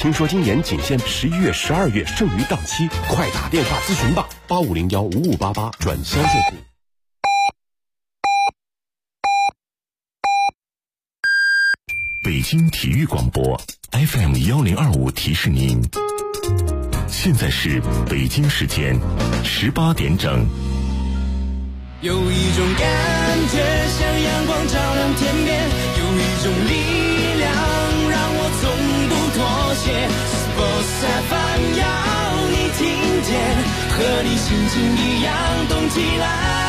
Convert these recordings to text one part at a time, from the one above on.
听说今年仅限11月、12月剩余档期，快打电话咨询吧，85015588转销售部。 北京体育广播 FM1025提示您，现在是北京时间18点整。 有一种感觉像阳光照亮天边，有一种力量让我从不妥协。Sports FM 要你听见，和你心情一样动起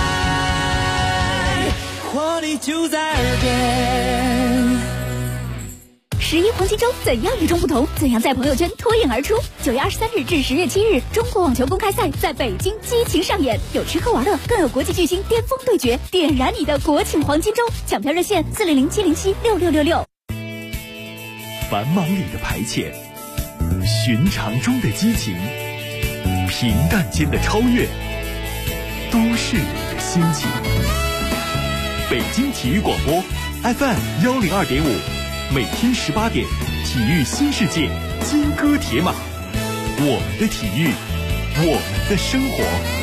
来，活力就在耳边。 11黄金周怎样与众不同？怎样在朋友圈脱颖而出？9月23日至10月7日，中国网球公开赛在北京激情上演，有吃喝玩乐，更有国际巨星巅峰对决，点燃你的国庆黄金周！抢票热线400-707-6666。 繁忙里的排遣，寻常中的激情，平淡间的超越，都市里的心情。北京体育广播 FM102.5，每天18点，体育新世界，金戈铁马，我们的体育，我们的生活。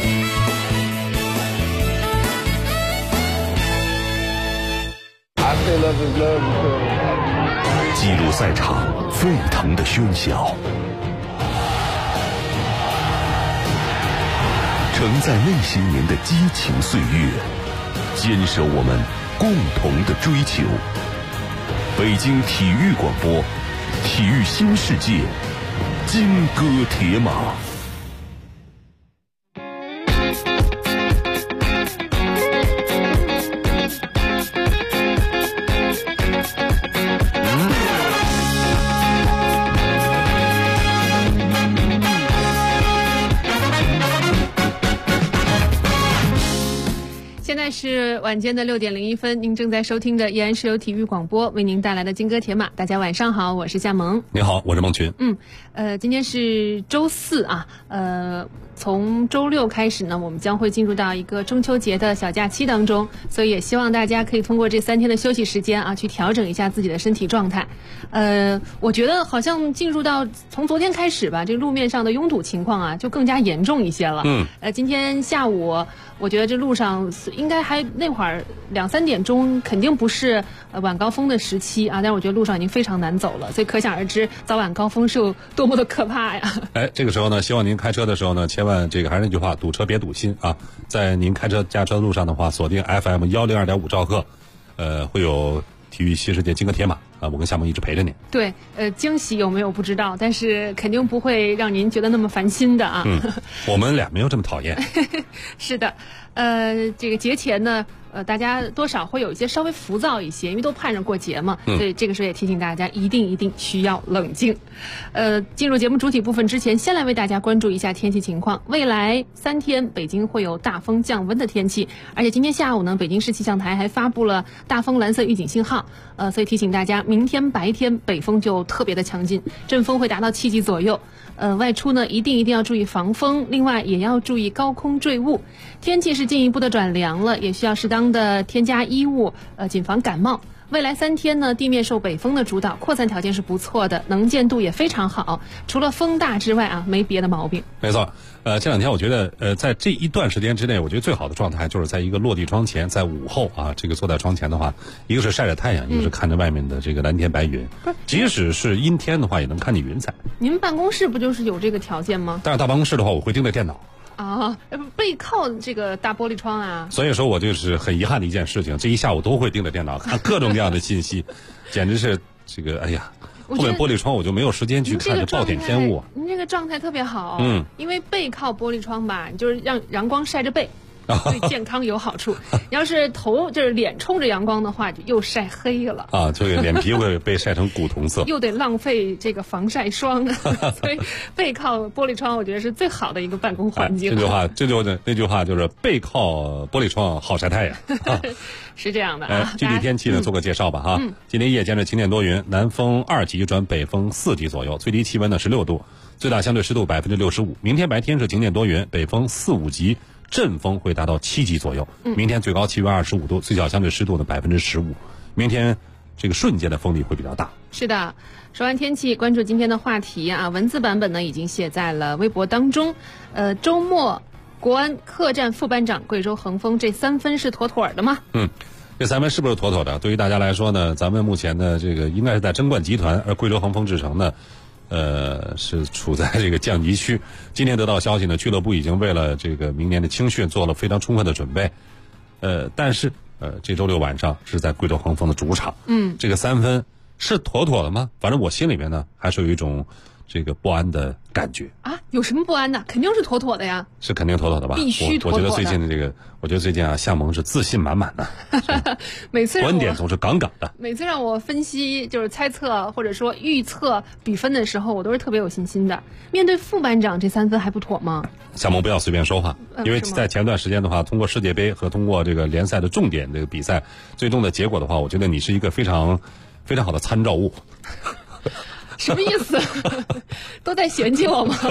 记录赛场沸腾的喧嚣，承载那些年的激情岁月，坚守我们共同的追求。北京体育广播，体育新世界，金戈铁马。 现在是晚间的6点01分，您正在收听的依然是由体育广播为您带来的金戈铁马。大家晚上好，我是夏萌。 你好，我是孟群。 今天是周四啊，从周六开始呢，我们将会进入到一个中秋节的小假期当中，所以也希望大家可以通过这3天的休息时间啊，去调整一下自己的身体状态。我觉得好像进入到从昨天开始吧，这路面上的拥堵情况啊就更加严重一些了。今天下午我觉得这路上应该还那会儿2-3点钟肯定不是晚高峰的时期啊，但是我觉得路上已经非常难走了，所以可想而知早晚高峰是有多么的可怕呀。 这个时候呢，希望您开车的时候呢，千万还是那句话，堵车别堵心啊。在您开车驾车的路上的话，锁定 FM102.5兆赫，会有体育新世界金戈铁马啊，我跟夏萌一直陪着您。对，惊喜有没有不知道，但是肯定不会让您觉得那么烦心的啊。我们俩没有这么讨厌。是的，这个节前呢，大家多少会有一些稍微浮躁一些，因为都盼着过节嘛，所以这个时候也提醒大家，一定需要冷静。进入节目主体部分之前，先来为大家关注一下天气情况。未来3天，北京会有大风降温的天气，而且今天下午呢，北京市气象台还发布了大风蓝色预警信号，所以提醒大家，明天白天北风就特别的强劲，阵风会达到7级左右。外出呢一定要注意防风，另外也要注意高空坠物。天气是进一步的转凉了，也需要适当的添加衣物，谨防感冒。未来3天呢，地面受北风的主导，扩散条件是不错的，能见度也非常好，除了风大之外啊，没别的毛病。没错，这2天我觉得在这一段时间之内，我觉得最好的状态就是在一个落地窗前，在午后啊，这个坐在窗前的话，一个是晒着太阳，一个是看着外面的这个蓝天白云。即使是阴天的话，也能看见云彩。您办公室不就是有这个条件吗？但是大办公室的话，我会盯着电脑。背靠这个大玻璃窗啊，所以说我就是很遗憾的一件事情，这一下午都会盯着电脑看各种各样的信息，简直是这个哎呀，后面玻璃窗我就没有时间去看这暴殄天物。您这个状态特别好，因为背靠玻璃窗吧，你就是让阳光晒着背。对健康有好处。要是头就是脸冲着阳光的话，就又晒黑了啊，这个脸皮会被晒成古铜色，又得浪费这个防晒霜，所以背靠玻璃窗，我觉得是最好的一个办公环境。那句话就是背靠玻璃窗好晒太阳，是这样的啊。具体天气呢，做个介绍吧哈。今天夜间是晴天多云，南风2级转北风4级左右，最低气温呢16度，最大相对湿度65%。明天白天是晴天多云，北风4、5级。阵风会达到7级左右，明天最高气温25度，最小相对湿度的15%。明天这个瞬间的风力会比较大。 是的，说完天气，关注今天的话题啊，文字版本呢已经写在了微博当中。周末国安客战副班长贵州恒丰，这3分是妥妥的吗？ 这3分是不是妥妥的？对于大家来说呢，咱们目前的这个应该是在争冠集团，而贵州恒丰智诚呢，是处在这个降级区。今天得到消息呢，俱乐部已经为了这个明年的青训做了非常充分的准备。但是这周六晚上是在贵州恒丰的主场。这个3分是妥妥的吗？反正我心里面呢，还是有一种这个不安的感觉啊。有什么不安的？肯定是妥妥的呀。 是肯定妥妥的吧？ 必须妥妥的。 我觉得最近啊，夏萌是自信满满的， 每次观点总是杠杠的。 每次让我分析就是猜测或者说预测比分的时候，我都是特别有信心的。面对副班长这3分还不妥吗？ 夏萌不要随便说话，因为在前段时间的话，通过世界杯和通过这个联赛的重点这个比赛，最终的结果的话，我觉得你是一个非常非常好的参照物。 什么意思？都在嫌弃我吗？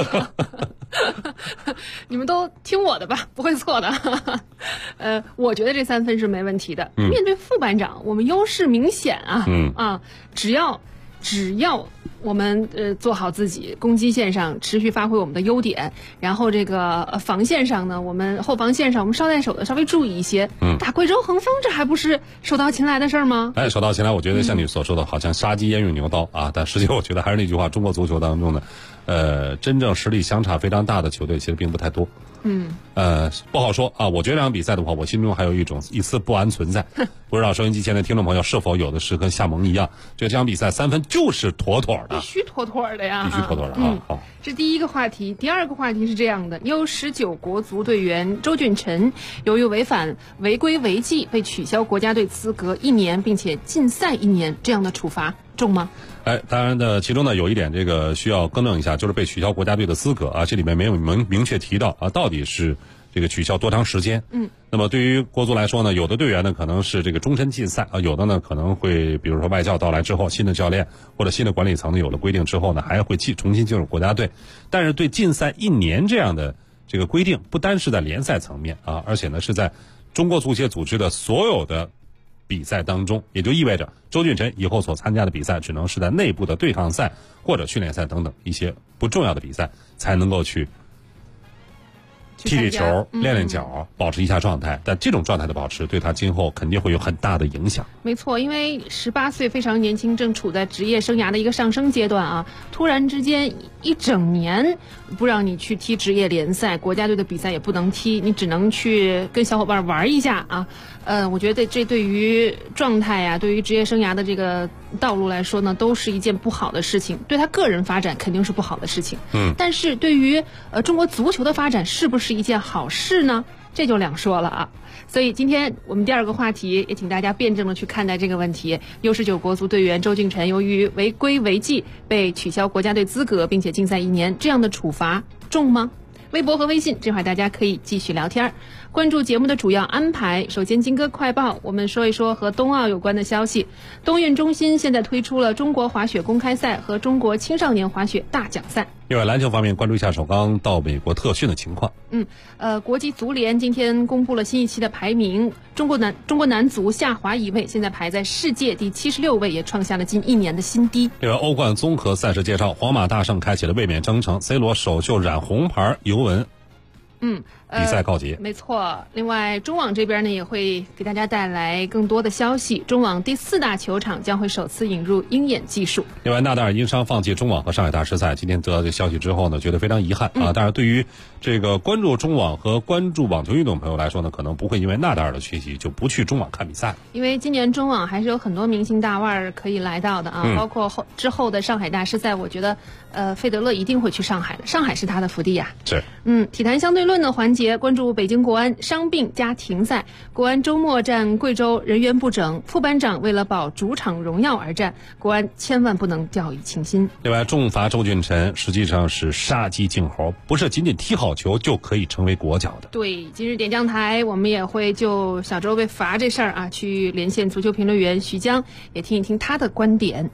你们都听我的吧，不会错的。我觉得这3分是没问题的。面对副班长，我们优势明显啊。只要我们做好自己，攻击线上持续发挥我们的优点，然后这个防线上呢，我们后防线上我们捎带手的稍微注意一些。打贵州恒丰，这还不是手到擒来的事儿吗？ 手到擒来，我觉得像你所说的，好像杀鸡焉用牛刀啊。但实际我觉得还是那句话，中国足球当中呢，真正实力相差非常大的球队其实并不太多。不好说啊。我觉得这场比赛的话，我心中还有一丝不安存在。不知道收音机前的听众朋友是否有的是跟夏萌一样，觉得这场比赛3分就是妥妥的， 必须妥妥的呀， 必须妥妥的啊。好， 这第一个话题。第二个话题是这样的：U19国足队员周俊辰由于违反违规违纪被取消国家队资格1年，并且禁赛1年，这样的处罚重吗？ 当然的，其中呢有一点这个需要更正一下，就是被取消国家队的资格啊，这里面没有明确提到啊，到底是这个取消多长时间。那么对于国足来说呢，有的队员呢可能是这个终身禁赛啊，有的呢可能会比如说外教到来之后，新的教练或者新的管理层呢有了规定之后呢，还会重新进入国家队。但是对禁赛1年这样的这个规定，不单是在联赛层面啊，而且呢是在中国足协组织的所有的比赛当中，也就意味着周俊辰以后所参加的比赛只能是在内部的对抗赛或者训练赛等等一些不重要的比赛才能够去踢球、练脚，保持一下状态。但这种状态的保持对他今后肯定会有很大的影响。 没错，因为18岁非常年轻，正处在职业生涯的一个上升阶段啊，突然之间1整年不让你去踢职业联赛，国家队的比赛也不能踢，你只能去跟小伙伴玩一下啊。我觉得这对于状态啊，对于职业生涯的这个道路来说呢，都是一件不好的事情，对他个人发展肯定是不好的事情。但是对于中国足球的发展是不是一件好事呢？这就两说了啊。所以今天我们第二个话题也请大家辩证的去看待这个问题。U19国足队员周俊辰由于违规违纪被取消国家队资格，并且禁赛1年，这样的处罚重吗？微博和微信这会儿大家可以继续聊天，关注节目的主要安排。首先金歌快报，我们说一说和冬奥有关的消息。冬运中心现在推出了中国滑雪公开赛和中国青少年滑雪大奖赛。 另外篮球方面，关注一下首钢到美国特训的情况。 国际足联今天公布了新一期的排名，中国男足下滑1位，现在排在世界第76位，也创下了近1年的新低。 另外欧冠综合赛事介绍，皇马大胜开启了卫冕征程，C 罗首秀染红牌尤文。比赛告捷。 没错。另外中网这边呢也会给大家带来更多的消息，中网第4大球场将会首次引入鹰眼技术。 另外纳达尔因伤放弃中网和上海大师赛，今天得到这消息之后呢，觉得非常遗憾啊。但是对于这个关注中网和关注网球运动朋友来说呢，可能不会因为纳达尔的缺席就不去中网看比赛， 因为今年中网还是有很多明星大腕可以来到的啊，包括之后的上海大师赛，我觉得费德勒一定会去上海的，上海是他的福地呀。 是。 体坛相对论的环节，关注北京国安伤病加停赛，国安周末战贵州人员不整，副班长为了保主场荣耀而战，国安千万不能掉以轻心。 另外重罚周俊辰实际上是杀鸡儆猴，不是仅仅踢好球就可以成为国脚的。 对，今日点将台我们也会就小周被罚这事儿啊，去连线足球评论员徐江，也听一听他的观点。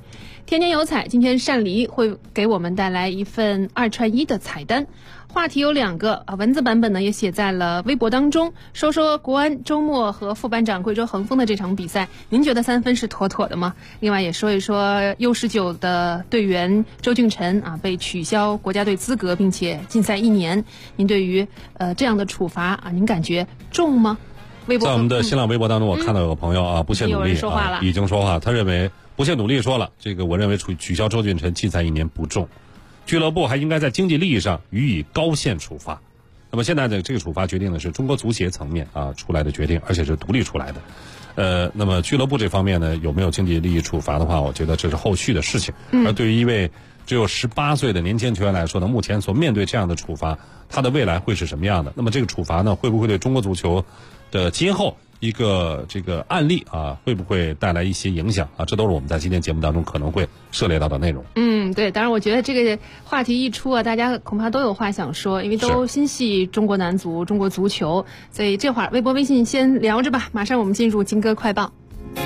天天有彩，今天单黎会给我们带来一份2串1的彩蛋。话题有2个啊，文字版本呢也写在了微博当中，说说国安周末和副班长贵州恒丰的这场比赛，您觉得3分是妥妥的吗？另外也说一说 U19 的队员周俊辰啊被取消国家队资格，并且禁赛1年，您对于这样的处罚啊，您感觉重吗？微博在我们的新浪微博当中，我看到有个朋友啊，不懈努力啊，已经说话，他认为不懈努力说了，这个我认为取消周俊辰禁赛1年不重。俱乐部还应该在经济利益上予以高限处罚。那么现在的这个处罚决定的是中国足协层面啊出来的决定，而且是独立出来的。那么俱乐部这方面呢，有没有经济利益处罚的话，我觉得这是后续的事情。而对于一位只有18岁的年轻球员来说呢，目前所面对这样的处罚，他的未来会是什么样的？那么这个处罚呢，会不会对中国足球的今后一个这个案例啊，会不会带来一些影响啊？这都是我们在今天节目当中可能会涉猎到的内容。 对，当然我觉得这个话题一出啊，大家恐怕都有话想说，因为都心系中国男足、中国足球，所以这会儿微博微信先聊着吧，马上我们进入金歌快报。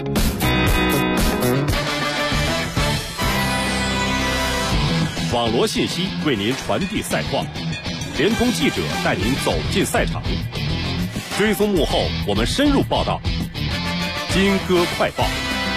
网罗信息为您传递赛况，联通记者带您走进赛场，追踪幕后我们深入报道。金歌快报。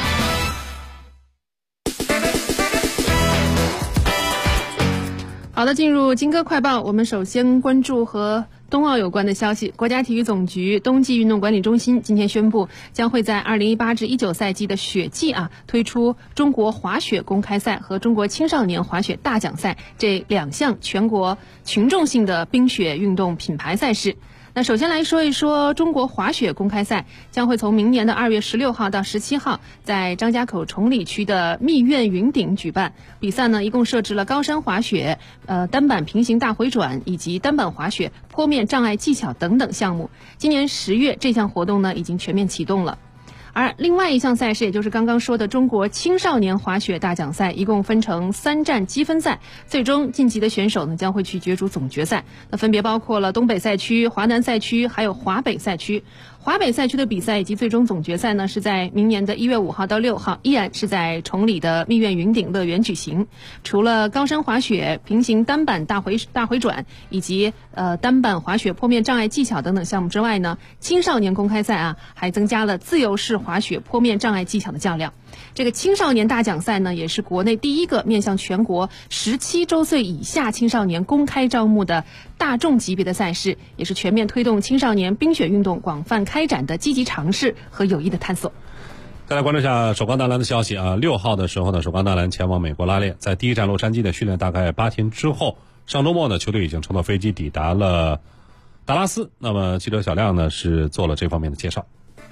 好的，进入金歌快报，我们首先关注和冬奥有关的消息。国家体育总局冬季运动管理中心今天宣布，将会在2018至19赛季的雪季推出中国滑雪公开赛和中国青少年滑雪大奖赛这2项全国群众性的冰雪运动品牌赛事。那首先来说一说中国滑雪公开赛，将会从明年的2月16号到17号在张家口崇礼区的密苑云顶举办。比赛呢，一共设置了高山滑雪、单板平行大回转以及单板滑雪、坡面障碍技巧等等项目。今年10月，这项活动呢已经全面启动了。而另外一项赛事，也就是刚刚说的中国青少年滑雪大奖赛，一共分成3站积分赛，最终晋级的选手呢将会去角逐总决赛。那分别包括了东北赛区、华南赛区还有华北赛区。华北赛区的比赛以及最终总决赛呢，是在明年的1月5号到6号，依然是在崇礼的密苑云顶乐园举行。除了高山滑雪、平行单板大回转以及单板滑雪坡面障碍技巧等等项目之外呢，青少年公开赛还增加了自由式滑雪坡面障碍技巧的较量。这个青少年大奖赛呢，也是国内第一个面向全国17周岁以下青少年公开招募的大众级别的赛事，也是全面推动青少年冰雪运动广泛开展的积极尝试和有益的探索。 再来关注一下首钢大蓝的消息6号的时候呢，首钢大蓝前往美国拉练，在第一站洛杉矶的训练大概8天之后，上周末呢，球队已经乘坐飞机抵达了达拉斯。那么记者小亮呢是做了这方面的介绍。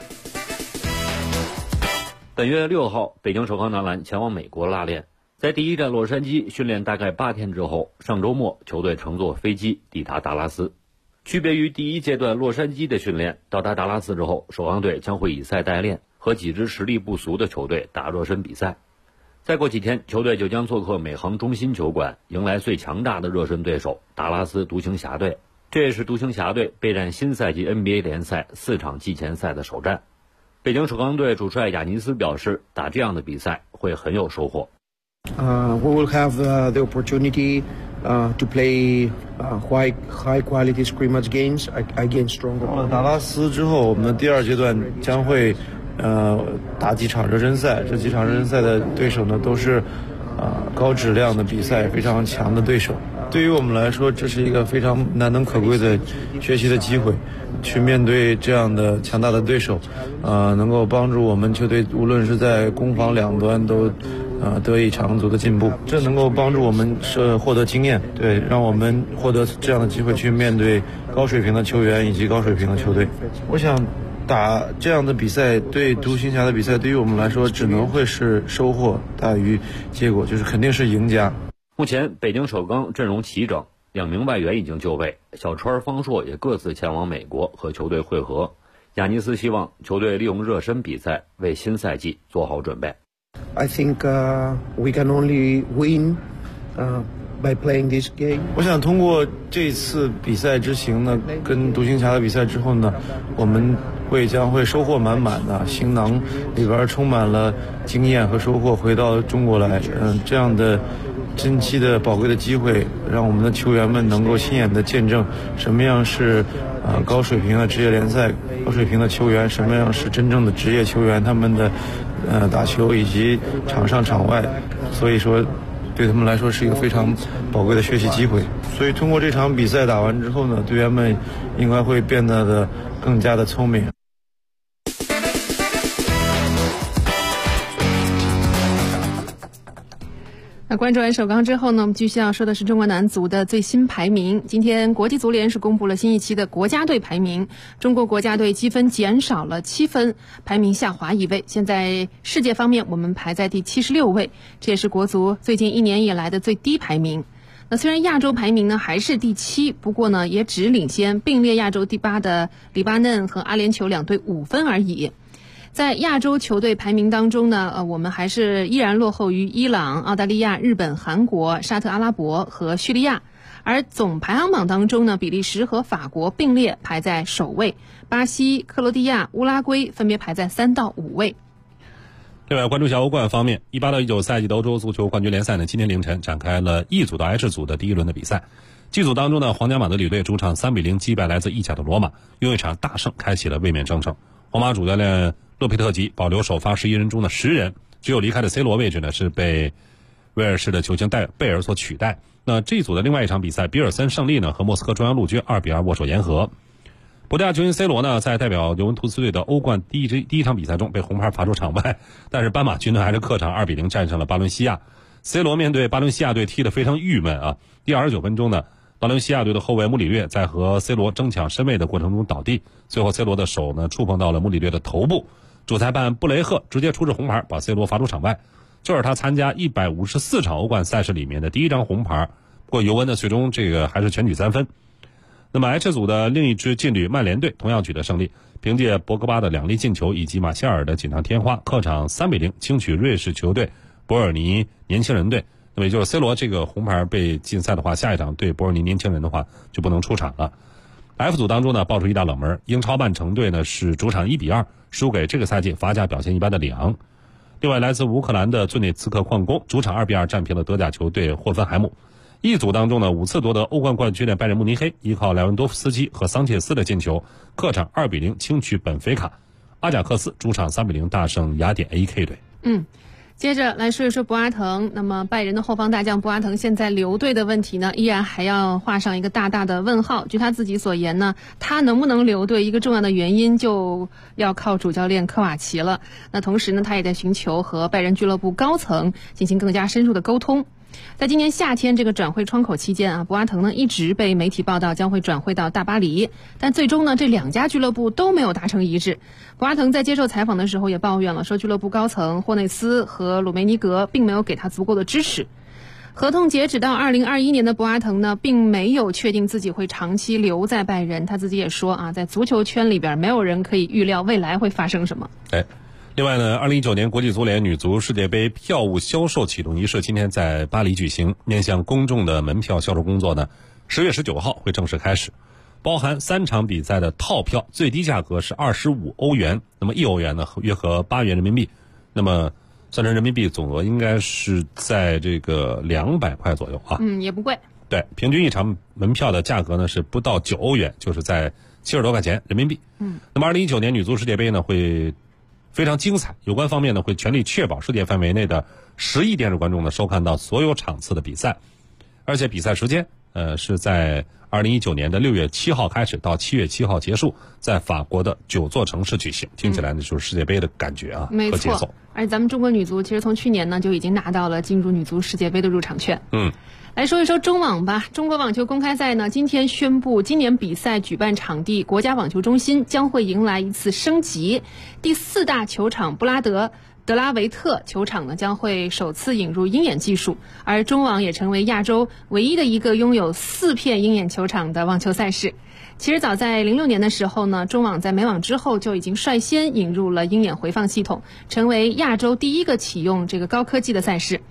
本月6号，北京首钢男篮前往美国拉练，在第一站洛杉矶训练大概8天之后，上周末球队乘坐飞机抵达达拉斯。区别于第一阶段洛杉矶的训练，到达达拉斯之后，首钢队将会以赛代练，和几支实力不俗的球队打热身比赛。再过几天，球队就将做客美航中心球馆，迎来最强大的热身对手达拉斯独行侠队。这也是独行侠队备战新赛季 NBA 联赛4场季前赛的首战。北京首钢队主帅亚尼斯表示，打这样的比赛会很有收获。 We will have the opportunity to play high quality scrimmage games against stronger. 到了达拉斯之后，我们的第2阶段将会打几场热身赛。这几场热身赛的对手呢，都是高质量的比赛，非常强的对手。对于我们来说，这是一个非常难能可贵的学习的机会，去面对这样的强大的对手，能够帮助我们球队无论是在攻防两端都得以长足的进步。这能够帮助我们获得经验，对，让我们获得这样的机会去面对高水平的球员以及高水平的球队。我想打这样的比赛，对独行侠的比赛，对于我们来说只能会是收获大于结果，就是肯定是赢家。 目前北京首钢阵容齐整，2名外援已经就位，小川、方硕也各自前往美国和球队会合。亚尼斯希望球队利用热身比赛为新赛季做好准备。 I think we can only win by playing this game. 我想通过这次比赛之行呢，跟独行侠的比赛之后呢，我们将会收获满满的，行囊里边充满了经验和收获，回到中国来，这样的珍惜的宝贵的机会，让我们的球员们能够亲眼的见证什么样是高水平的职业联赛，高水平的球员，什么样是真正的职业球员，他们的打球以及场上场外，所以说对他们来说是一个非常宝贵的学习机会。所以通过这场比赛打完之后呢，队员们应该会变得更加的聪明。 那关注完首钢之后呢，我们继续要说的是中国男足的最新排名。今天国际足联是公布了新一期的国家队排名，中国国家队积分减少了7分，排名下滑1位。现在世界方面我们排在第76位，这也是国足最近1年以来的最低排名。那虽然亚洲排名呢还是第7，不过呢也只领先并列亚洲第8的黎巴嫩和阿联酋2队5分而已。在亚洲球队排名当中呢，我们还是依然落后于伊朗、澳大利亚、日本、韩国、沙特阿拉伯和叙利亚。而总排行榜当中呢，比利时和法国并列排在首位，巴西、克罗地亚、乌拉圭分别排在3到5位。 另外，关注一下欧冠方面，18到19赛季的欧洲足球冠军联赛呢，今天凌晨展开了 E 组到 H 组的第一轮的比赛。G 组当中呢，皇家马德里队主场3比0击败来自意甲的罗马，用一场大胜开启了卫冕征程。皇马主教练洛佩特吉保留首发11人中的10人，只有离开的 C 罗位置呢是被威尔士的球星贝尔所取代。那这一组的另外一场比赛，比尔森胜利呢和莫斯科中央陆军2比2握手言和。葡萄牙球星 C 罗呢在代表尤文图斯队的欧冠第一场比赛中被红牌罚出场外，但是斑马军团还是客场2比0战胜了巴伦西亚。C 罗面对巴伦西亚队踢得非常郁闷啊！第29分钟呢，巴伦西亚队的后卫穆里略在和 C 罗争抢身位的过程中倒地，最后 C 罗的手呢触碰到了穆里略的头部，主裁判布雷赫直接出示红牌，把 C 罗罚出场外。这是他参加154场欧冠赛事里面的第一张红牌。不过尤文呢最终这个还是全取3分。那么 H 组的另一支劲旅曼联队同样取得胜利，凭借博格巴的2粒进球以及马歇尔的锦上添花，客场3比0轻取瑞士球队伯尔尼年轻人队。那么也就是 C 罗这个红牌被禁赛的话，下一场对伯尔尼年轻人的话就不能出场了。F 组当中呢，爆出一大冷门，英超曼城队呢是主场1比2输给这个赛季法甲表现一般的里昂。另外，来自乌克兰的顿涅茨克矿工主场2比2战平了德甲球队霍芬海姆。一组当中呢，5次夺得欧冠冠军的拜仁慕尼黑依靠莱万多夫斯基和桑切斯的进球，客场2比0轻取本菲卡。阿贾克斯主场3比0大胜雅典 AK 队。 接着来说一说博阿滕。那么拜仁的后方大将博阿滕现在留队的问题呢，依然还要画上一个大大的问号。据他自己所言呢，他能不能留队，一个重要的原因就要靠主教练科瓦奇了。那同时呢，他也在寻求和拜仁俱乐部高层进行更加深入的沟通。在今年夏天这个转会窗口期间啊，博阿滕呢一直被媒体报道将会转会到大巴黎，但最终呢这2家俱乐部都没有达成一致。博阿滕在接受采访的时候也抱怨了，说俱乐部高层霍内斯和鲁梅尼格并没有给他足够的支持。合同截止到2021年的博阿滕呢，并没有确定自己会长期留在拜仁。他自己也说啊，在足球圈里边没有人可以预料未来会发生什么。 另外呢，2019年国际足联女足世界杯票务销售启动仪式今天在巴黎举行，面向公众的门票销售工作呢10月19号会正式开始，包含3场比赛的套票，最低价格是25欧元，那么1欧元呢约合8元人民币，那么算成人民币总额应该是在这个200块左右啊。 也不贵。 对，平均一场门票的价格呢是不到9欧元，就是在70多块钱人民币。那么2019年女足世界杯呢会非常精彩，有关方面呢会全力确保世界范围内的10亿电视观众呢收看到所有场次的比赛，而且比赛时间是在2019年的6月7号开始到7月7号结束，在法国的9座城市举行。听起来呢就是世界杯的感觉啊，和节奏。 而且咱们中国女足其实从去年呢就已经拿到了进入女足世界杯的入场券。来说一说中网吧。中国网球公开赛呢今天宣布，今年比赛举办场地国家网球中心将会迎来一次升级，第4大球场布拉德德拉维特球场呢将会首次引入鹰眼技术，而中网也成为亚洲唯一的一个拥有4片鹰眼球场的网球赛事。其实早在06年的时候呢，中网在美网之后就已经率先引入了鹰眼回放系统，成为亚洲第一个启用这个高科技的赛事。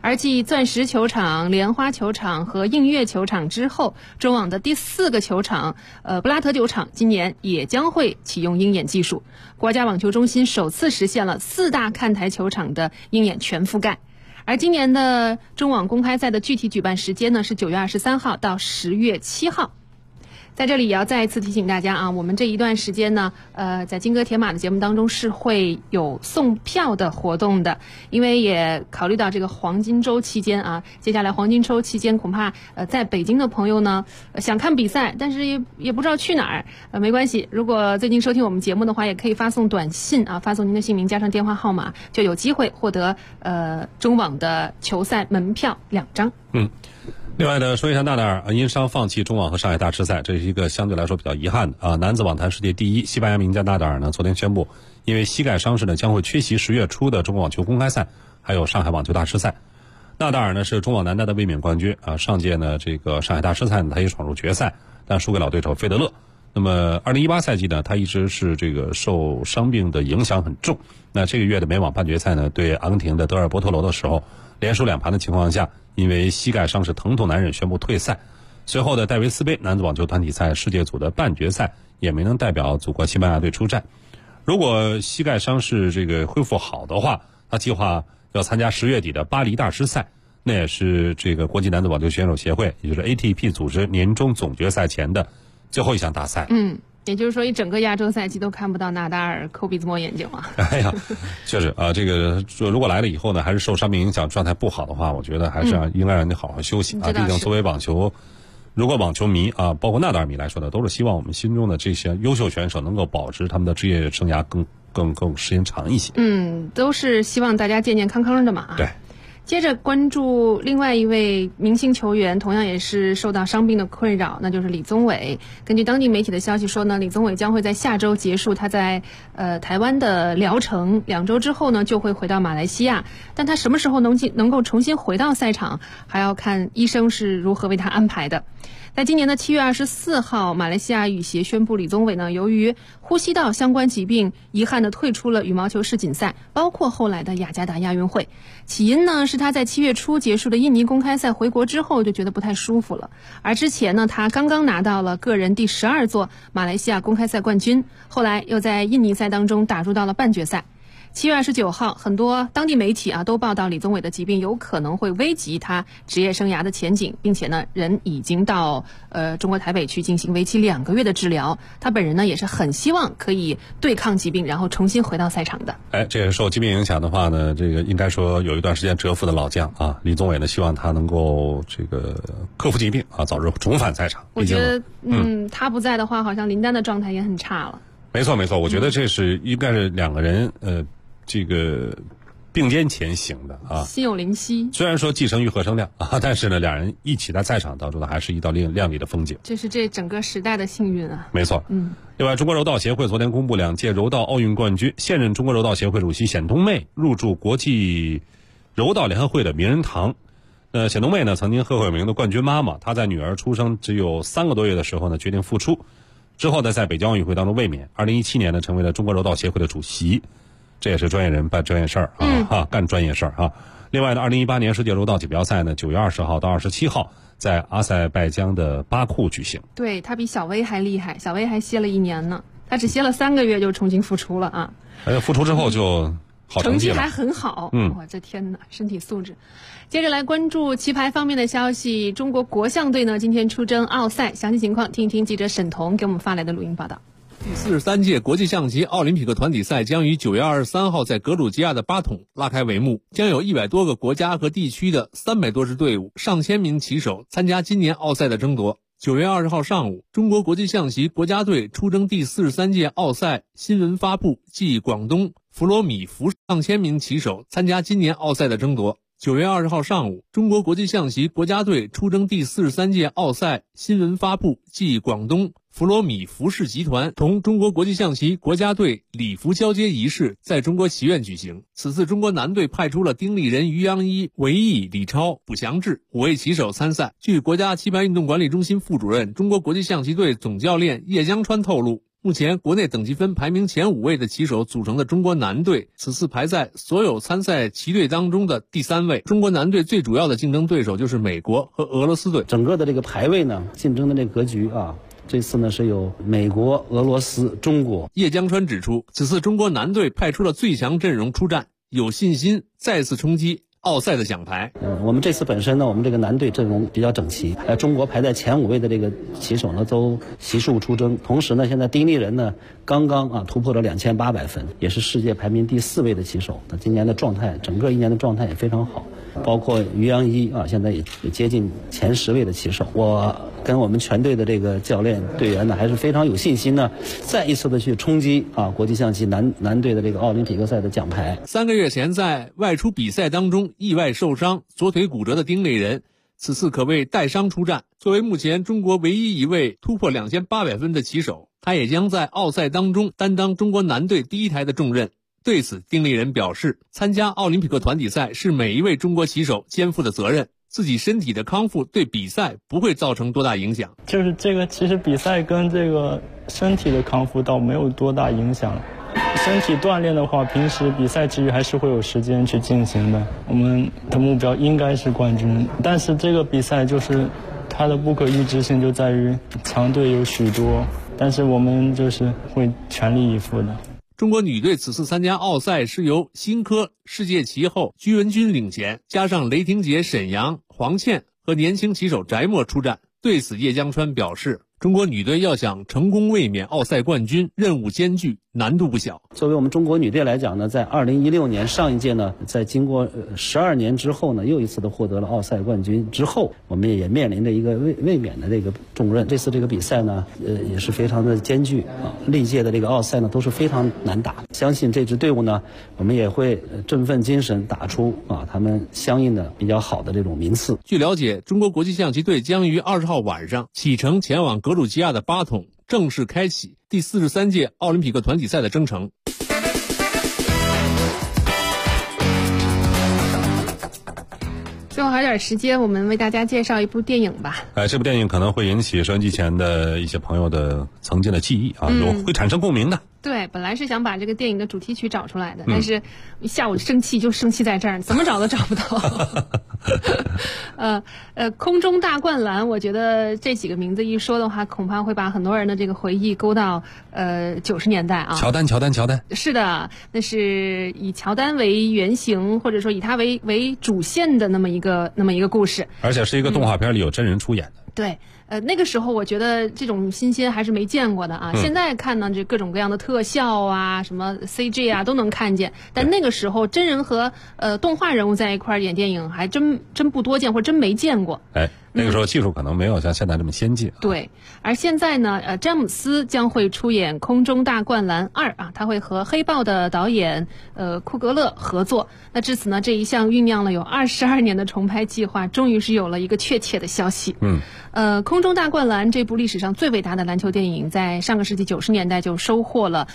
而继钻石球场、莲花球场和映月球场之后，中网的第4个球场布拉德球场今年也将会启用鹰眼技术。国家网球中心首次实现了4大看台球场的鹰眼全覆盖。而今年的中网公开赛的具体举办时间呢是9月23号到10月7号。在这里也要再一次提醒大家啊，我们这一段时间呢，在金戈铁马的节目当中是会有送票的活动的，因为也考虑到这个黄金周期间啊，接下来黄金周期间恐怕在北京的朋友呢想看比赛，但是也不知道去哪儿，没关系，如果最近收听我们节目的话，也可以发送短信啊，发送您的姓名加上电话号码，就有机会获得中网的球赛门票2张。 另外呢，说一下纳达尔因伤放弃中网和上海大师赛，这是一个相对来说比较遗憾的啊。男子网坛世界第一西班牙名将纳达尔呢，昨天宣布，因为膝盖伤势呢，将会缺席10月初的中国网球公开赛，还有上海网球大师赛。纳达尔呢是中网男单的卫冕冠军啊，上届呢这个上海大师赛呢他也闯入决赛，但输给老对手费德勒。那么2018赛季呢，他一直是这个受伤病的影响很重。那这个月的美网半决赛呢，对阿根廷的德尔波特罗的时候，连输2盘的情况下，因为膝盖伤势疼痛难忍，宣布退赛。随后的戴维斯杯男子网球团体赛世界组的半决赛也没能代表祖国西班牙队出战。如果膝盖伤势这个恢复好的话，他计划要参加10月底的巴黎大师赛，那也是这个国际男子网球选手协会，也就是 ATP 组织年终总决赛前的最后一项大赛。 也就是说，一整个亚洲赛季都看不到纳达尔抠鼻子摸眼睛了。 哎呀，确实啊，这个如果来了以后呢，还是受伤病影响，状态不好的话，我觉得还是应该让你好好休息啊。毕竟作为网球，如果网球迷啊，包括纳达尔迷来说呢，都是希望我们心中的这些优秀选手能够保持他们的职业生涯更时间长一些。 都是希望大家健健康康的嘛。 对。 接着关注另外一位明星球员，同样也是受到伤病的困扰，那就是李宗伟。根据当地媒体的消息说呢，李宗伟将会在下周结束他在台湾的疗程，2周之后呢就会回到马来西亚。但他什么时候能够重新回到赛场，还要看医生是如何为他安排的。在今年的7月24号，马来西亚羽协宣布李宗伟呢，由于呼吸道相关疾病，遗憾地退出了羽毛球世锦赛，包括后来的雅加达亚运会。起因呢是他在7月初结束的印尼公开赛回国之后就觉得不太舒服了，而之前呢他刚刚拿到了个人第12座马来西亚公开赛冠军，后来又在印尼赛当中打入到了半决赛。7月29号，很多当地媒体啊都报道李宗伟的疾病有可能会危及他职业生涯的前景，并且呢人已经到中国台北去进行为期2个月的治疗。他本人呢也是很希望可以对抗疾病，然后重新回到赛场的。 这也受疾病影响的话呢，这个应该说有一段时间蛰伏的老将啊，李宗伟呢希望他能够这个克服疾病啊，早日重返赛场。 我觉得他不在的话，好像林丹的状态也很差了。 没错，我觉得这是应该是2个人这个并肩前行的啊， 心有灵犀。 虽然说既生瑜何生亮啊，但是呢2人一起在赛场当中呢，还是一道亮丽的风景。 这是这整个时代的幸运啊。 没错。另外，中国柔道协会昨天公布2届柔道奥运冠军，现任中国柔道协会主席冼冬妹入驻国际柔道联合会的名人堂。冼冬妹呢曾经赫赫有名的冠军妈妈，她在女儿出生只有3个多月的时候呢决定复出，之后呢在北京奥运会当中卫冕。2017年呢成为了中国柔道协会的主席。这也是专业人办专业事儿啊，干专业事儿啊。另外呢，2018年世界柔道锦标赛呢，9月20号到27号在阿塞拜疆的巴库举行。 对，他比小威还厉害，小威还歇了1年呢，他只歇了3个月就重新复出了啊。 复出之后就好成绩了， 成绩还很好。哇，这天哪，身体素质。接着来关注棋牌方面的消息，中国国象队呢今天出征奥赛，详细情况听一听记者沈彤给我们发来的录音报道。 第43届国际象棋奥林匹克团体赛将于9月23号在格鲁吉亚的巴统拉开帷幕，将有100多个国家和地区的300多支队伍、上千名棋手参加今年奥赛的争夺。9月20号上午，中国国际象棋国家队出征第43届奥赛新闻发布暨广东弗罗米福，上千名棋手参加今年奥赛的争夺。9月20号上午，中国国际象棋国家队出征第43届奥赛新闻发布暨广东弗罗米福氏集团同中国国际象棋国家队礼服交接仪式在中国棋院举行。此次中国男队派出了丁立人、于洋一、韦毅、李超、卜祥志5位棋手参赛。据国家棋牌运动管理中心副主任、中国国际象棋队总教练叶江川透露， 目前国内等级分排名前5位的棋手组成的中国男队，此次排在所有参赛棋队当中的第3位。中国男队最主要的竞争对手就是美国和俄罗斯队。 整个的这个排位呢，竞争的这个格局啊，这次呢是有美国、俄罗斯、中国。 叶江川指出，此次中国男队派出了最强阵容出战，有信心再次冲击奥赛的奖牌。 我们这次本身呢，我们这个男队阵容比较整齐，中国排在前5位的这个棋手呢都悉数出征。同时呢，现在丁立人呢刚刚突破了2800分，也是世界排名第4位的棋手。那今年的状态，整个一年的状态也非常好。包括于洋一现在也接近前10位的棋手。我跟我们全队的这个教练队员呢，还是非常有信心呢，再一次的去冲击国际象棋男队的这个奥林匹克赛的奖牌。 3个月前在外出比赛当中意外受伤，左腿骨折的丁立人，此次可谓带伤出战。作为目前中国唯一一位突破2800分的棋手，他也将在奥赛当中担当中国男队第1台的重任。对此，丁立人表示，参加奥林匹克团体赛是每一位中国棋手肩负的责任，自己身体的康复对比赛不会造成多大影响。 就是这个，其实比赛跟这个身体的康复倒没有多大影响。身体锻炼的话，平时比赛之余还是会有时间去进行的。我们的目标应该是冠军，但是这个比赛就是它的不可预知性就在于强队有许多，但是我们就是会全力以赴的。 中国女队此次参加奥赛是由新科世界棋后居文君领衔，加上雷霆杰、沈阳、黄倩和年轻棋手翟墨出战。对此，叶江川表示，中国女队要想成功卫冕奥赛冠军，任务艰巨，难度不小。 作为我们中国女队来讲呢，在2016年上一届呢，在经过12年之后呢，又一次的获得了奥赛冠军之后，我们也面临着一个卫冕的这个重任。这次这个比赛呢，也是非常的艰巨历届的这个奥赛呢都是非常难打。相信这支队伍呢，我们也会振奋精神，打出他们相应的比较好的这种名次。 据了解，中国国际象棋队将于20号晚上启程前往格鲁吉亚的巴统，正式开启第43届奥林匹克团体赛的征程。 最后还有点时间，我们为大家介绍一部电影吧。 这部电影可能会引起收音机前的一些朋友的曾经的记忆会产生共鸣的。 对，本来是想把这个电影的主题曲找出来的，但是下午生气就生气在这儿，怎么找都找不到。空中大灌篮，我觉得这几个名字一说的话，恐怕会把很多人的这个回忆勾到90年代啊。 乔丹。 是的，那是以乔丹为原型，或者说以他为主线的那么一个故事， 而且是一个动画片里有真人出演的。 对。那个时候我觉得这种新鲜还是没见过的啊。现在看呢，这各种各样的特效啊，什么 CG 啊都能看见，但那个时候真人和动画人物在一块演电影还真不多见，或者真没见过。 那个时候技术可能没有像现在这么先进。 对，而现在呢，詹姆斯将会出演《空中大灌篮2》啊，他会和黑豹的导演库格勒合作。那至此呢，这一项酝酿了有22年的重拍计划，终于是有了一个确切的消息。空中大灌篮这部历史上最伟大的篮球电影，在上个世纪90年代就收获了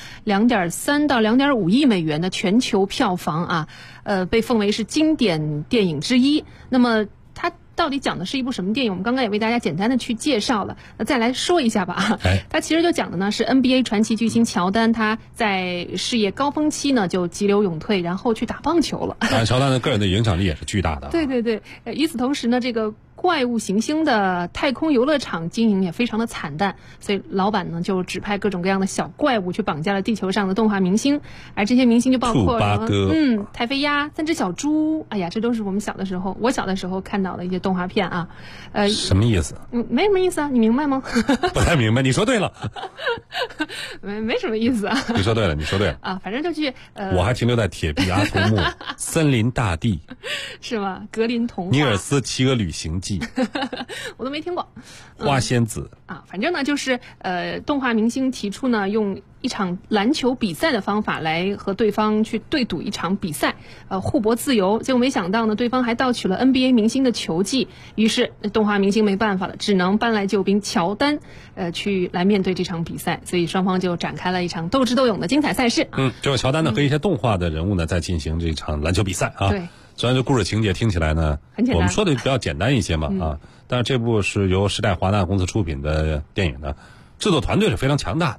2.3到2.5亿美元的全球票房啊，被奉为是经典电影之一。那么它到底讲的是一部什么电影？我们刚刚也为大家简单的去介绍了，再来说一下吧。它其实就讲的呢是 NBA 传奇巨星乔丹，他在事业高峰期呢就急流勇退，然后去打棒球了。 乔丹的个人的影响力也是巨大的。 对，与此同时呢，这个怪物行星的太空游乐场经营也非常的惨淡，所以老板呢就指派各种各样的小怪物去绑架了地球上的动画明星，而这些明星就包括太妃鸭、3只小猪。哎呀，这都是我小的时候看到的一些动画片啊。 什么意思？ 没什么意思啊，你明白吗？ 不太明白，你说对了。 没什么意思啊。 你说对了啊， 反正就去我还停留在铁臂阿童木、森林大地， 是吗？格林童话、 尼尔斯7个旅行记。 我都没听过。 花仙子反正呢就是动画明星提出呢用一场篮球比赛的方法来和对方去对赌一场比赛，互搏自由。结果没想到呢，对方还盗取了 NBA 明星的球技，于是动画明星没办法了，只能搬来救兵乔丹去来面对这场比赛，所以双方就展开了一场斗智斗勇的精彩赛事。 就是乔丹呢和一些动画的人物呢在进行这场篮球比赛啊。 对。 虽然这故事情节听起来呢，我们说的比较简单一些嘛但是这部是由时代华纳公司出品的电影呢，制作团队是非常强大的。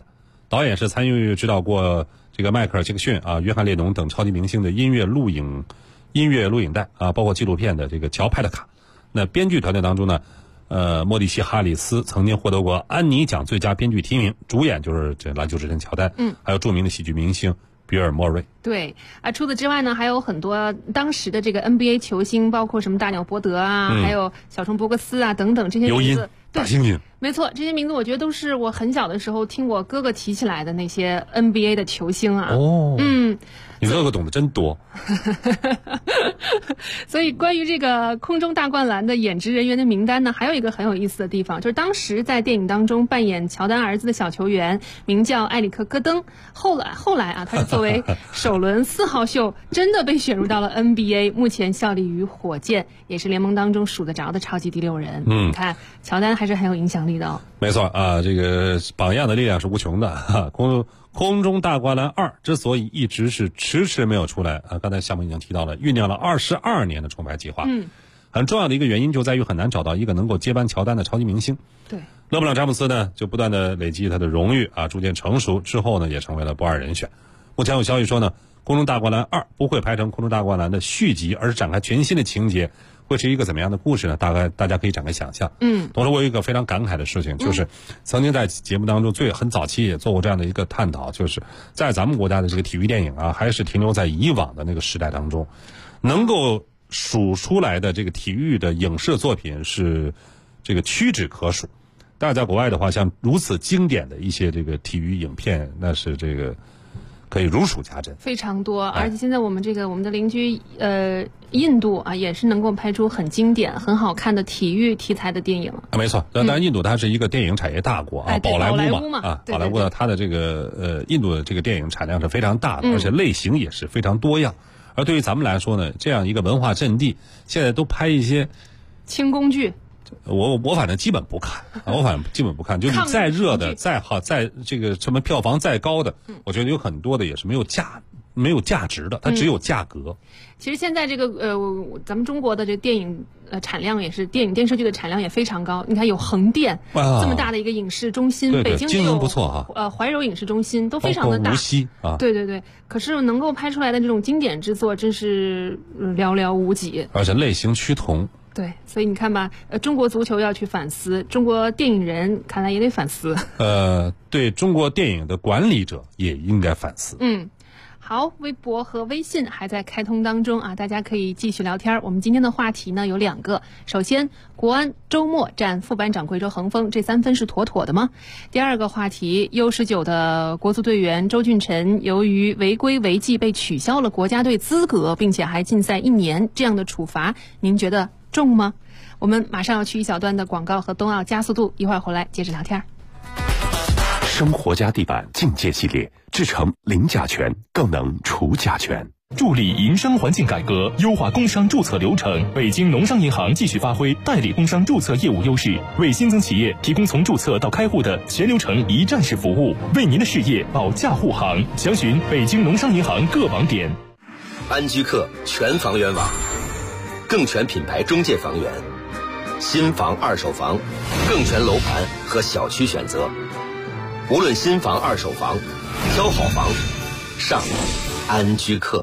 导演是参与指导过这个迈克尔·杰克逊啊、约翰·列侬等超级明星的音乐录影带啊，包括纪录片的这个乔·派特卡。那编剧团队当中呢，莫蒂西·哈里斯曾经获得过安妮奖最佳编剧提名，主演就是这篮球之神乔丹，还有著名的喜剧明星比尔·莫瑞。 对啊，除此之外呢，还有很多当时的这个 NBA 球星，包括什么大鸟伯德啊，还有小虫伯克斯啊等等这些名字。 大猩猩， 没错，这些名字我觉得都是我很小的时候听我哥哥提起来的那些 NBA 的球星啊。 你哥哥懂得真多。 所以关于这个空中大灌篮的演职人员的名单呢，还有一个很有意思的地方，就是当时在电影当中扮演乔丹儿子的小球员名叫埃里克·戈登，后来啊，他是作为首轮4号秀真的被选入到了 NBA， 目前效力于火箭，也是联盟当中数得着的超级第6人。你看乔丹还是很有影响力的哦。 没错啊，这个榜样的力量是无穷的。空中大灌篮2之所以一直是迟迟没有出来啊，刚才项目已经提到了，酝酿了22年的重拍计划。很重要的一个原因就在于很难找到一个能够接班乔丹的超级明星。 对， 勒布朗詹姆斯呢就不断的累积他的荣誉啊，逐渐成熟之后呢，也成为了不二人选。目前有消息说呢，空中大灌篮2不会拍成空中大灌篮的续集，而是展开全新的情节。会是一个怎么样的故事呢？大概大家可以展开想象。同时我有一个非常感慨的事情，就是曾经在节目当中很早期也做过这样的一个探讨，就是在咱们国家的这个体育电影啊，还是停留在以往的那个时代当中，能够数出来的这个体育的影视作品是这个屈指可数。但是在国外的话，像如此经典的一些这个体育影片，那是这个可以如数家珍， 非常多。而且现在我们的邻居印度啊，也是能够拍出很经典、很好看的体育题材的电影。 没错，当然印度它是一个电影产业大国啊，宝莱坞嘛啊， 对对对， 宝莱坞呢，它的这个印度的这个电影产量是非常大的，而且类型也是非常多样。而对于咱们来说呢，这样一个文化阵地，现在都拍一些轻工剧。 我反正基本不看，就是再热的、再好、再这个什么票房再高的，我觉得有很多的也是没有价值的，它只有价格。 其实现在这个咱们中国的这电影产量也是电视剧的产量也非常高。你看有横店这么大的一个影视中心， 对对， 北京经营不错啊。 怀柔影视中心都非常的大， 无锡啊， 对对对。可是能够拍出来的这种经典之作，真是寥寥无几， 而且类型趋同。 对，所以你看吧，中国足球要去反思，中国电影人看来也得反思。 对中国电影的管理者也应该反思。 好，微博和微信还在开通当中啊，大家可以继续聊天。我们今天的话题呢有2个，首先，国安周末战副班长贵州恒丰，这3分是妥妥的吗？第二个话题 ，U19 的国足队员周俊辰由于违规违纪被取消了国家队资格，并且还禁赛1年，这样的处罚，您觉得重吗？我们马上要去一小段的广告和冬奥加速度，一会儿回来接着聊天。 生活家地板境界系列制成零甲醛，更能除甲醛。 助力营商环境改革，优化工商注册流程。北京农商银行继续发挥代理工商注册业务优势，为新增企业提供从注册到开户的全流程一站式服务，为您的事业保驾护航。详询北京农商银行各网点。 安居客全房源网，更全品牌中介房源，新房、二手房，更全楼盘和小区选择。无论新房、二手房，挑好房，上安居客。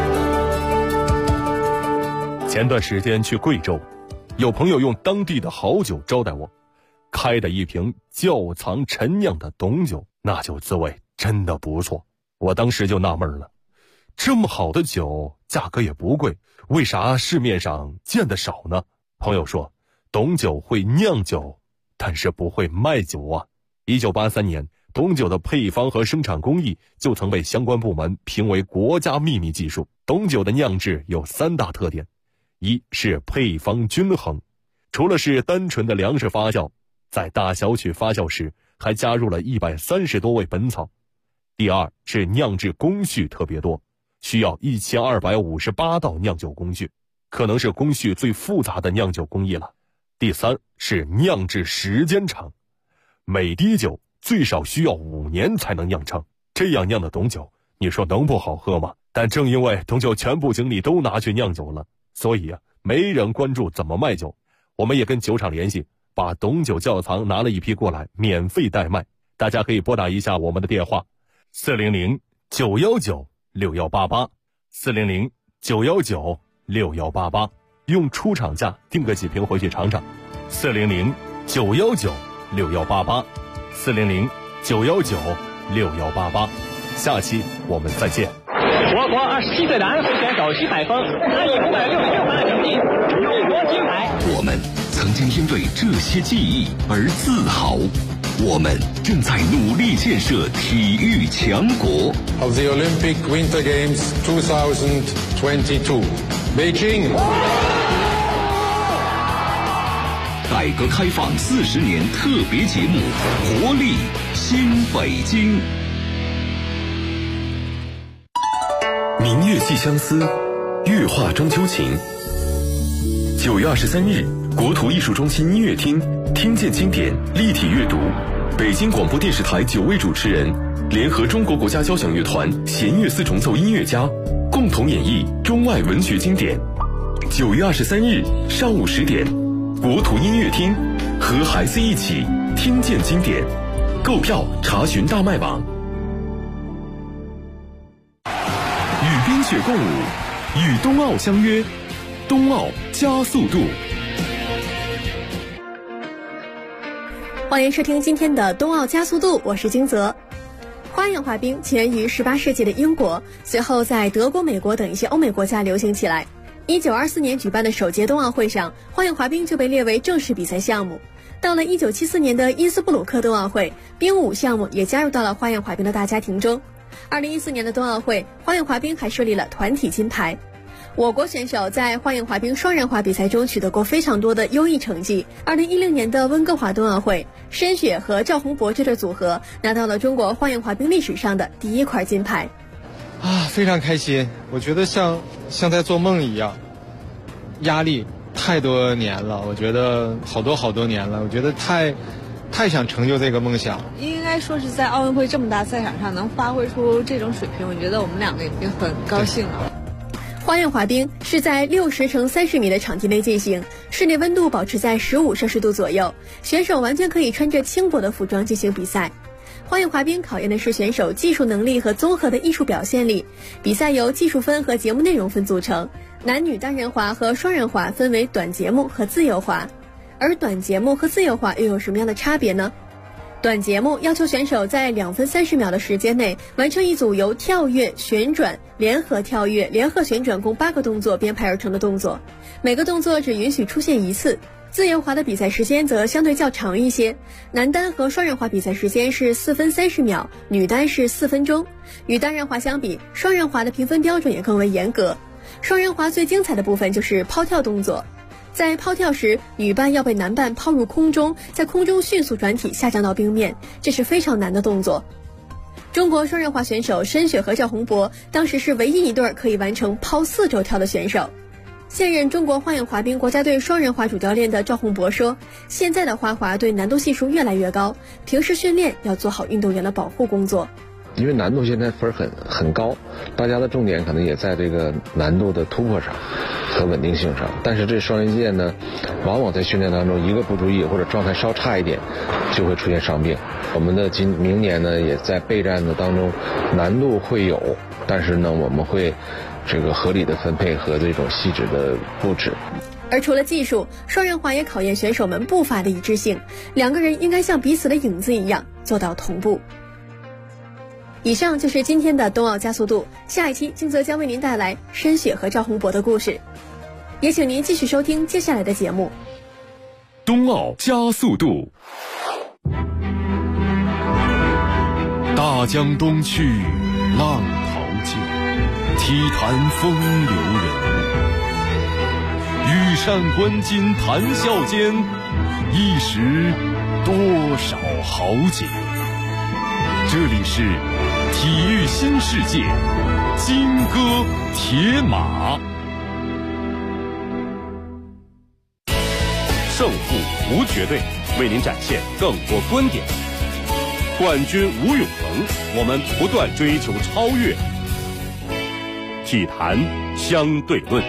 前段时间去贵州，有朋友用当地的好酒招待我，开的一瓶窖藏陈酿的董酒，那酒滋味真的不错。我当时就纳闷了，这么好的酒，价格也不贵，为啥市面上见得少呢？朋友说，董酒会酿酒，但是不会卖酒啊。1983年，董酒的配方和生产工艺就曾被相关部门评为国家秘密技术。董酒的酿制有3大特点：一是配方均衡，除了是单纯的粮食发酵，在大小曲发酵时还加入了130多味本草；第二是酿制工序特别多，需要1258道酿酒工序，可能是工序最复杂的酿酒工艺了；第三是酿制时间长，每滴酒最少需要5年才能酿成，这样酿的董酒，你说能不好喝吗？但正因为董酒全部精力都拿去酿酒了，所以没人关注怎么卖酒。我们也跟酒厂联系，把董酒窖藏拿了一批过来，免费代卖。 大家可以拨打一下我们的电话400-919-6188，400-919-6188，用出厂价订个几瓶回去尝尝。400-919-6188，400-919-6188。下期我们再见。 我国27岁男会选手徐海峰，他以566分的成绩勇夺金牌。 我们曾经因为这些记忆而自豪，我们正在努力建设体育强国。 Of the Olympic Winter Games 2022, Beijing。 改革开放40年特别节目，活力新北京。 明月寄相思，月画中秋情。9月23日，国土艺术中心音乐厅听见经典立体阅读，北京广播电视台9位主持人联合中国国家交响乐团弦乐四重奏音乐家，共同演绎中外文学经典。9月23日上午10点，国土音乐厅和孩子一起听见经典。购票查询大麦网。与冰雪共舞，与冬奥相约，冬奥加速度。 欢迎收听今天的冬奥加速度，我是金泽。花样滑冰起源于18世纪的英国，随后在德国、美国等一些欧美国家流行起来。1924年举办的首届冬奥会上，花样滑冰就被列为正式比赛项目。到了1974年的因斯布鲁克冬奥会，冰舞项目也加入到了花样滑冰的大家庭中。2014年的冬奥会，花样滑冰还设立了团体金牌。我国选手在花样滑冰双人滑比赛中取得过非常多的优异成绩。2016年的温哥华冬奥会，申雪和赵宏博这对组合拿到了中国花样滑冰历史上的第一块金牌。 非常开心，我觉得像在做梦一样，压力太多年了，我觉得好多年了，我觉得太想成就这个梦想。 应该说是在奥运会这么大赛场上能发挥出这种水平，我觉得我们两个已经很高兴了。 花样滑冰是在60×30米的场地内进行，室内温度保持在15摄氏度左右，选手完全可以穿着轻薄的服装进行比赛。花样滑冰考验的是选手技术能力和综合的艺术表现力。比赛由技术分和节目内容分组成，男女单人滑和双人滑分为短节目和自由滑。而短节目和自由滑又有什么样的差别呢？短节目要求选手在2分30秒的时间内完成一组由跳跃、旋转、联合跳跃、联合旋转共8个动作编排而成的动作，每个动作只允许出现一次。自由滑的比赛时间则相对较长一些，男单和双人滑比赛时间是4分30秒，女单是4分钟。与单人滑相比，双人滑的评分标准也更为严格。双人滑最精彩的部分就是抛跳动作。在抛跳时，女伴要被男伴抛入空中，在空中迅速转体下降到冰面，这是非常难的动作。中国双人滑选手申雪和赵宏博当时是唯一一对可以完成抛4轴跳的选手。现任中国花样滑冰国家队双人滑主教练的赵宏博说，现在的花滑对难度系数越来越高，平时训练要做好运动员的保护工作。 因为难度现在分很高，大家的重点可能也在这个难度的突破上和稳定性上，但是这双人剑呢，往往在训练当中一个不注意或者状态稍差一点，就会出现伤病。我们的明年呢，也在备战的当中，难度会有，但是呢，我们会这个合理的分配和这种细致的布置。 而除了技术，双人滑也考验选手们步伐的一致性，两个人应该像彼此的影子一样做到同步。以上就是今天的冬奥加速度，下一期金泽将为您带来申雪和赵宏博的故事，也请您继续收听接下来的节目。 冬奥加速度。大江东去，浪淘尽，体坛风流人物。羽扇纶巾谈笑间，一时多少豪杰。这里是体育新世界，金戈铁马。 胜负无绝对，为您展现更多观点。冠军无永恒，我们不断追求超越。体坛相对论。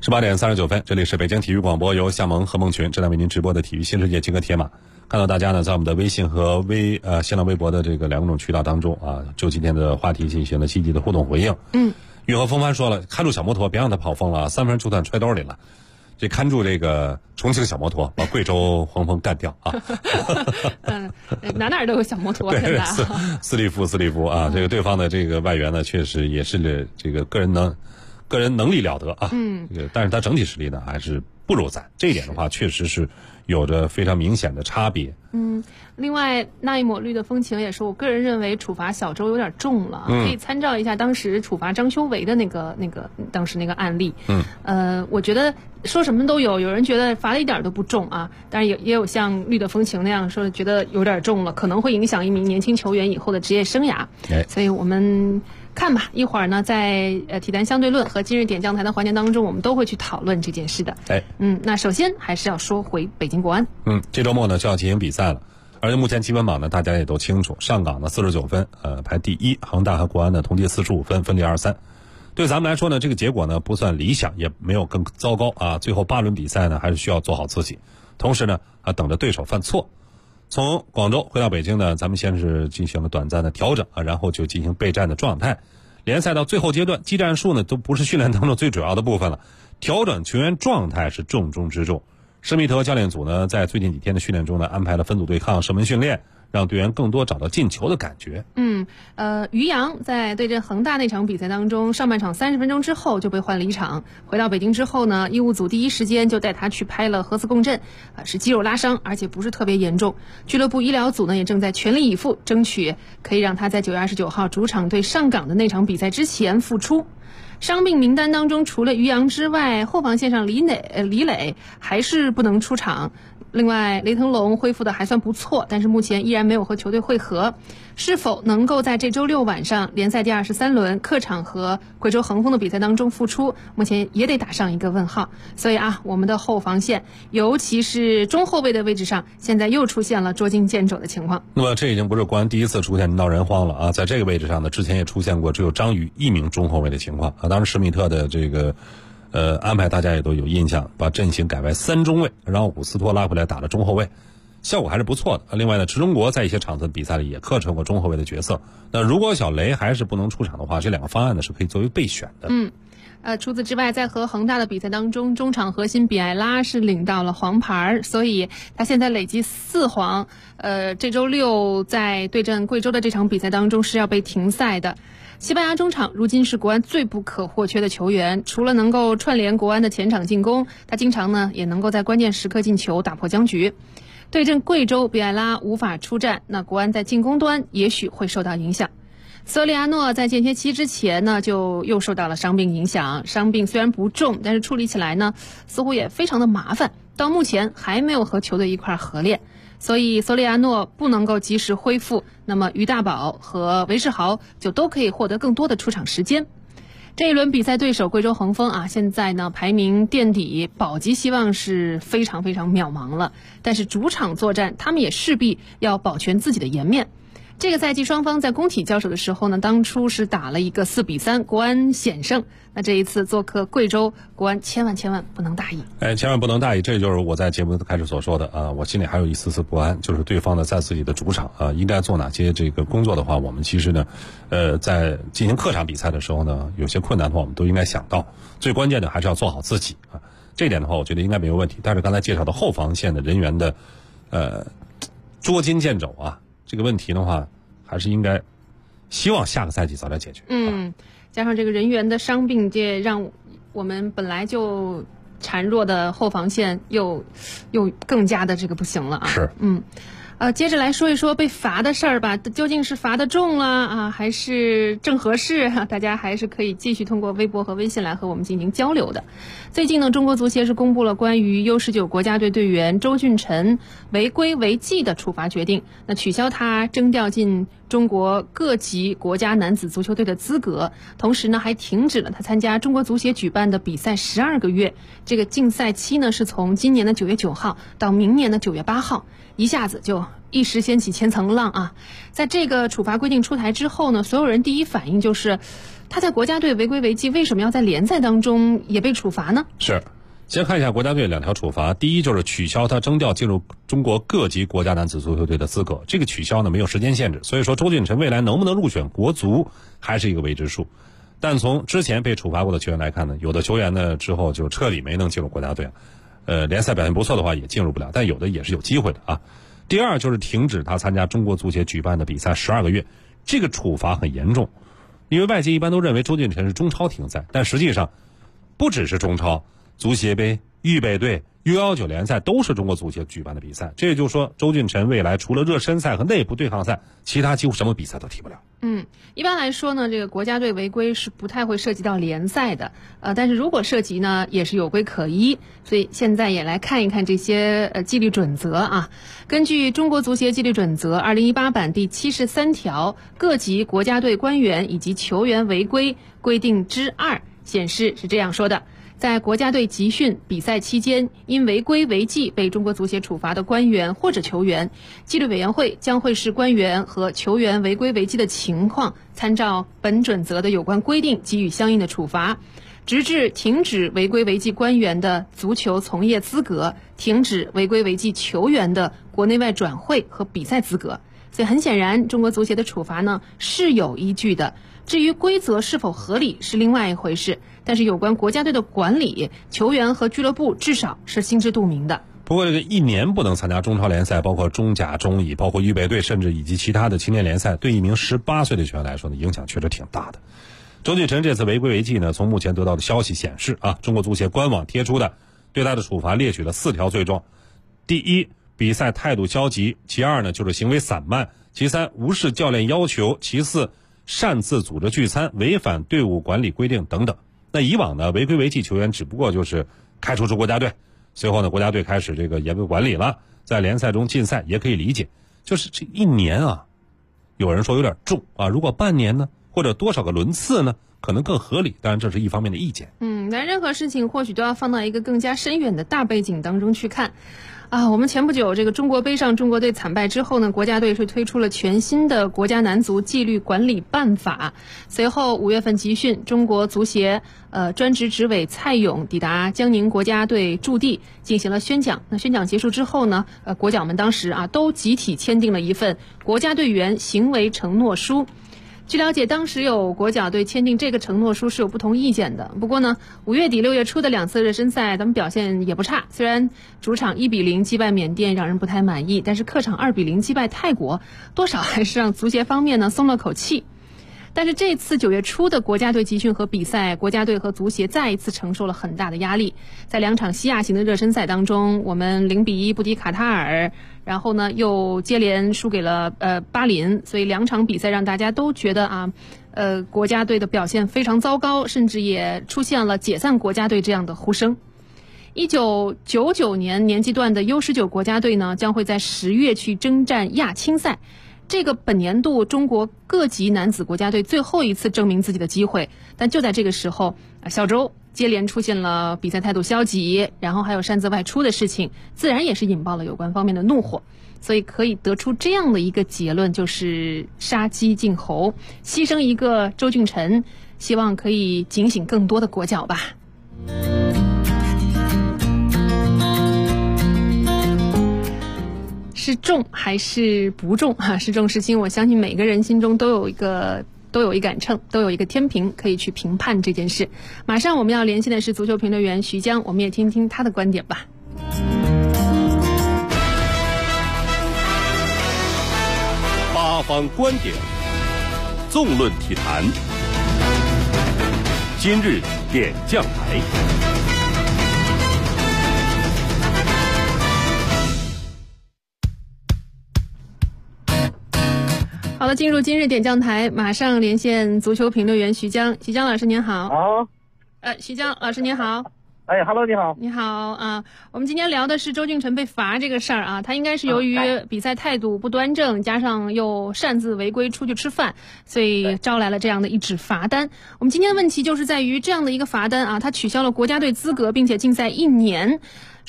18点39分，这里是北京体育广播，由夏萌和孟群正在为您直播的体育新世界金戈铁马。看到大家呢在我们的微信和新浪微博的这个两种渠道当中啊，就今天的话题进行了积极的互动回应。雨和风帆说了，看住小摩托，别让它跑疯了，3分就算揣兜里了。这看住这个重庆小摩托，把贵州黄蜂干掉啊！ 哪都有小摩托， 对，斯利夫啊，这个对方的这个外援呢，确实也是这个个人能力了得啊。这个但是他整体实力呢还是不如咱，这一点的话确实是有着非常明显的差别。 另外那一抹绿的风情也说，我个人认为处罚小周有点重了，可以参照一下当时处罚张修为的那个当时那个案例。我觉得说什么都有人觉得罚了一点都不重啊，但是也有像绿的风情那样说觉得有点重了，可能会影响一名年轻球员以后的职业生涯。所以我们看吧，一会儿呢在体坛相对论和今日点将台的环节当中，我们都会去讨论这件事的。那首先还是要说回北京国安。 这周末呢就要进行比赛了，而且目前积分榜呢大家也都清楚，上港呢49分，排第一，恒大和国安呢同计45分，分列2、3。对咱们来说呢，这个结果呢不算理想，也没有更糟糕啊。最后8轮比赛呢还是需要做好自己，同时呢等着对手犯错。从广州回到北京呢，咱们先是进行了短暂的调整啊，然后就进行备战的状态。联赛到最后阶段，技战术呢都不是训练当中最主要的部分了，调整球员状态是重中之重。施密特教练组呢在最近几天的训练中呢安排了分组对抗、射门训练，让队员更多找到进球的感觉。 于洋在对阵恒大那场比赛当中，上半场30分钟之后就被换离场，回到北京之后呢，医务组第一时间就带他去拍了核磁共振，是肌肉拉伤，而且不是特别严重。俱乐部医疗组呢也正在全力以赴，争取可以让他在9月29号主场对上港的那场比赛之前复出。伤病名单当中，除了于洋之外，后防线上李磊还是不能出场。另外，雷腾龙恢复的还算不错，但是目前依然没有和球队会合，是否能够在这周6晚上联赛第23轮客场和贵州恒丰的比赛当中复出，目前也得打上一个问号。所以我们的后防线，尤其是中后卫的位置上，现在又出现了捉襟见肘的情况。 那么这已经不是国安第一次出现闹人荒了啊，在这个位置上呢，之前也出现过只有张宇1名中后卫的情况啊。当然施密特的这个安排大家也都有印象，把阵型改为3中卫，然后伍斯托拉回来打了中后卫，效果还是不错的。另外呢，池中国在一些场次比赛里也客串过中后卫的角色。那如果小雷还是不能出场的话，这2个方案呢是可以作为备选的。 除此之外，在和恒大的比赛当中，中场核心比埃拉是领到了黄牌，所以他现在累计4黄。这周6在对阵贵州的这场比赛当中是要被停赛的。西班牙中场如今是国安最不可或缺的球员，除了能够串联国安的前场进攻，他经常呢也能够在关键时刻进球，打破僵局。对阵贵州，比埃拉无法出战，那国安在进攻端也许会受到影响。索里亚诺在间歇期之前呢就又受到了伤病影响，伤病虽然不重，但是处理起来呢似乎也非常的麻烦，到目前还没有和球队一块合练，所以索里亚诺不能够及时恢复，那么于大宝和韦世豪就都可以获得更多的出场时间。这一轮比赛对手贵州恒丰现在呢排名垫底，保级希望是非常非常渺茫了，但是主场作战他们也势必要保全自己的颜面。这个赛季双方在工体交手的时候呢，当初是打了一个4比3，国安险胜。那这一次做客贵州，国安千万不能大意。 千万不能大意，这就是我在节目开始所说的啊，我心里还有一丝丝不安，就是对方呢在自己的主场应该做哪些这个工作的话，我们其实呢在进行客场比赛的时候呢，有些困难的话我们都应该想到，最关键的还是要做好自己啊。这一点的话我觉得应该没有问题。但是刚才介绍的后防线的人员的捉襟见肘这个问题的话，还是应该希望下个赛季早点解决。 加上这个人员的伤病，这让我们本来就孱弱的后防线又更加的这个不行了接着来说一说被罚的事儿吧，究竟是罚的重了还是正合适大家还是可以继续通过微博和微信来和我们进行交流的。最近呢，中国足协是公布了关于 U19 国家队队员周俊辰违规违纪的处罚决定，那取消他征调进中国各级国家男子足球队的资格，同时呢还停止了他参加中国足协举办的比赛12个月，这个禁赛期呢是从今年的9月9号到明年的9月8号，一下子就一时掀起千层浪啊！在这个处罚规定出台之后呢，所有人第一反应就是，他在国家队违规违纪，为什么要在联赛当中也被处罚呢？ 是，先看一下国家队2条处罚。第一就是取消他征调进入中国各级国家男子足球队的资格，这个取消呢没有时间限制，所以说周俊辰未来能不能入选国足还是一个未知数。但从之前被处罚过的球员来看呢，有的球员呢之后就彻底没能进入国家队，联赛表现不错的话也进入不了，但有的也是有机会的啊。第二就是停止他参加中国足协举办的比赛12个月，这个处罚很严重，因为外界一般都认为周俊辰是中超停赛，但实际上不只是中超，足协杯、预备队、U19联赛都是中国足协举办的比赛，这也就是说周俊辰未来除了热身赛和内部对抗赛，其他几乎什么比赛都踢不了。 一般来说呢，这个国家队违规是不太会涉及到联赛的，但是如果涉及呢，也是有规可依。所以现在也来看一看这些纪律准则啊。根据中国足协纪律准则2018版第73条，各级国家队官员以及球员违规规定之2显示是这样说的。在国家队集训比赛期间，因违规违纪被中国足协处罚的官员或者球员，纪律委员会将会视官员和球员违规违纪的情况，参照本准则的有关规定给予相应的处罚，直至停止违规违纪官员的足球从业资格，停止违规违纪球员的国内外转会和比赛资格。所以很显然，中国足协的处罚呢是有依据的。至于规则是否合理是另外一回事，但是有关国家队的管理，球员和俱乐部至少是心知肚明的。 不过这个1年不能参加中超联赛，包括中甲、中乙，包括预备队，甚至以及其他的青年联赛，对一名18岁的球员来说呢，影响确实挺大的。周俊辰这次违规违纪呢，从目前得到的消息显示啊，中国足协官网贴出的对他的处罚列举了4条罪状。第一，比赛态度消极；其2呢就是行为散漫；其3，无视教练要求；其4，擅自组织聚餐，违反队伍管理规定等等。那以往呢，违规违纪球员只不过就是开除出国家队，随后呢，国家队开始这个严格管理了，在联赛中禁赛也可以理解。就是这1年啊，有人说有点重啊，如果半年呢，或者多少个轮次呢，可能更合理。当然这是一方面的意见。 但任何事情或许都要放到一个更加深远的大背景当中去看。我们前不久这个中国杯上中国队惨败之后呢，国家队是推出了全新的国家男足纪律管理办法。随后5月份集训，中国足协专职执委蔡勇抵达江宁国家队驻地进行了宣讲。那宣讲结束之后呢，国脚们当时都集体签订了一份国家队员行为承诺书。据了解，当时有国脚队签订这个承诺书是有不同意见的。不过呢，5月底6月初的2次热身赛，咱们表现也不差。虽然主场1-0击败缅甸让人不太满意，但是客场2-0击败泰国，多少还是让足协方面呢松了口气。但是这次9月初的国家队集训和比赛，国家队和足协再一次承受了很大的压力。在2场西亚型的热身赛当中，我们0-1不敌卡塔尔，然后呢又接连输给了巴林，所以2场比赛让大家都觉得国家队的表现非常糟糕，甚至也出现了解散国家队这样的呼声。1999年年纪段的 U19 国家队呢，将会在10月去征战亚青赛。这个本年度中国各级男子国家队最后一次证明自己的机会，但就在这个时候，小周接连出现了比赛态度消极，然后还有擅自外出的事情，自然也是引爆了有关方面的怒火。所以可以得出这样的一个结论，就是杀鸡儆猴，牺牲一个周俊辰，希望可以警醒更多的国脚吧。是重还是不重是重是轻，我相信每个人心中都有一杆秤，都有一个天平可以去评判这件事。马上我们要联系的是足球评论员徐江，我们也听听他的观点吧。 八方观点，纵论体坛，今日点将台。 好了，进入今日点将台，马上连线足球评论员徐江。徐江老师您好。 好。 徐江老师您好。 Hello， 你好。 你好啊，我们今天聊的是周俊辰被罚这个事儿啊，他应该是由于比赛态度不端正，加上又擅自违规出去吃饭，所以招来了这样的一纸罚单。我们今天的问题就是在于这样的一个罚单啊，他取消了国家队资格，并且禁赛1年。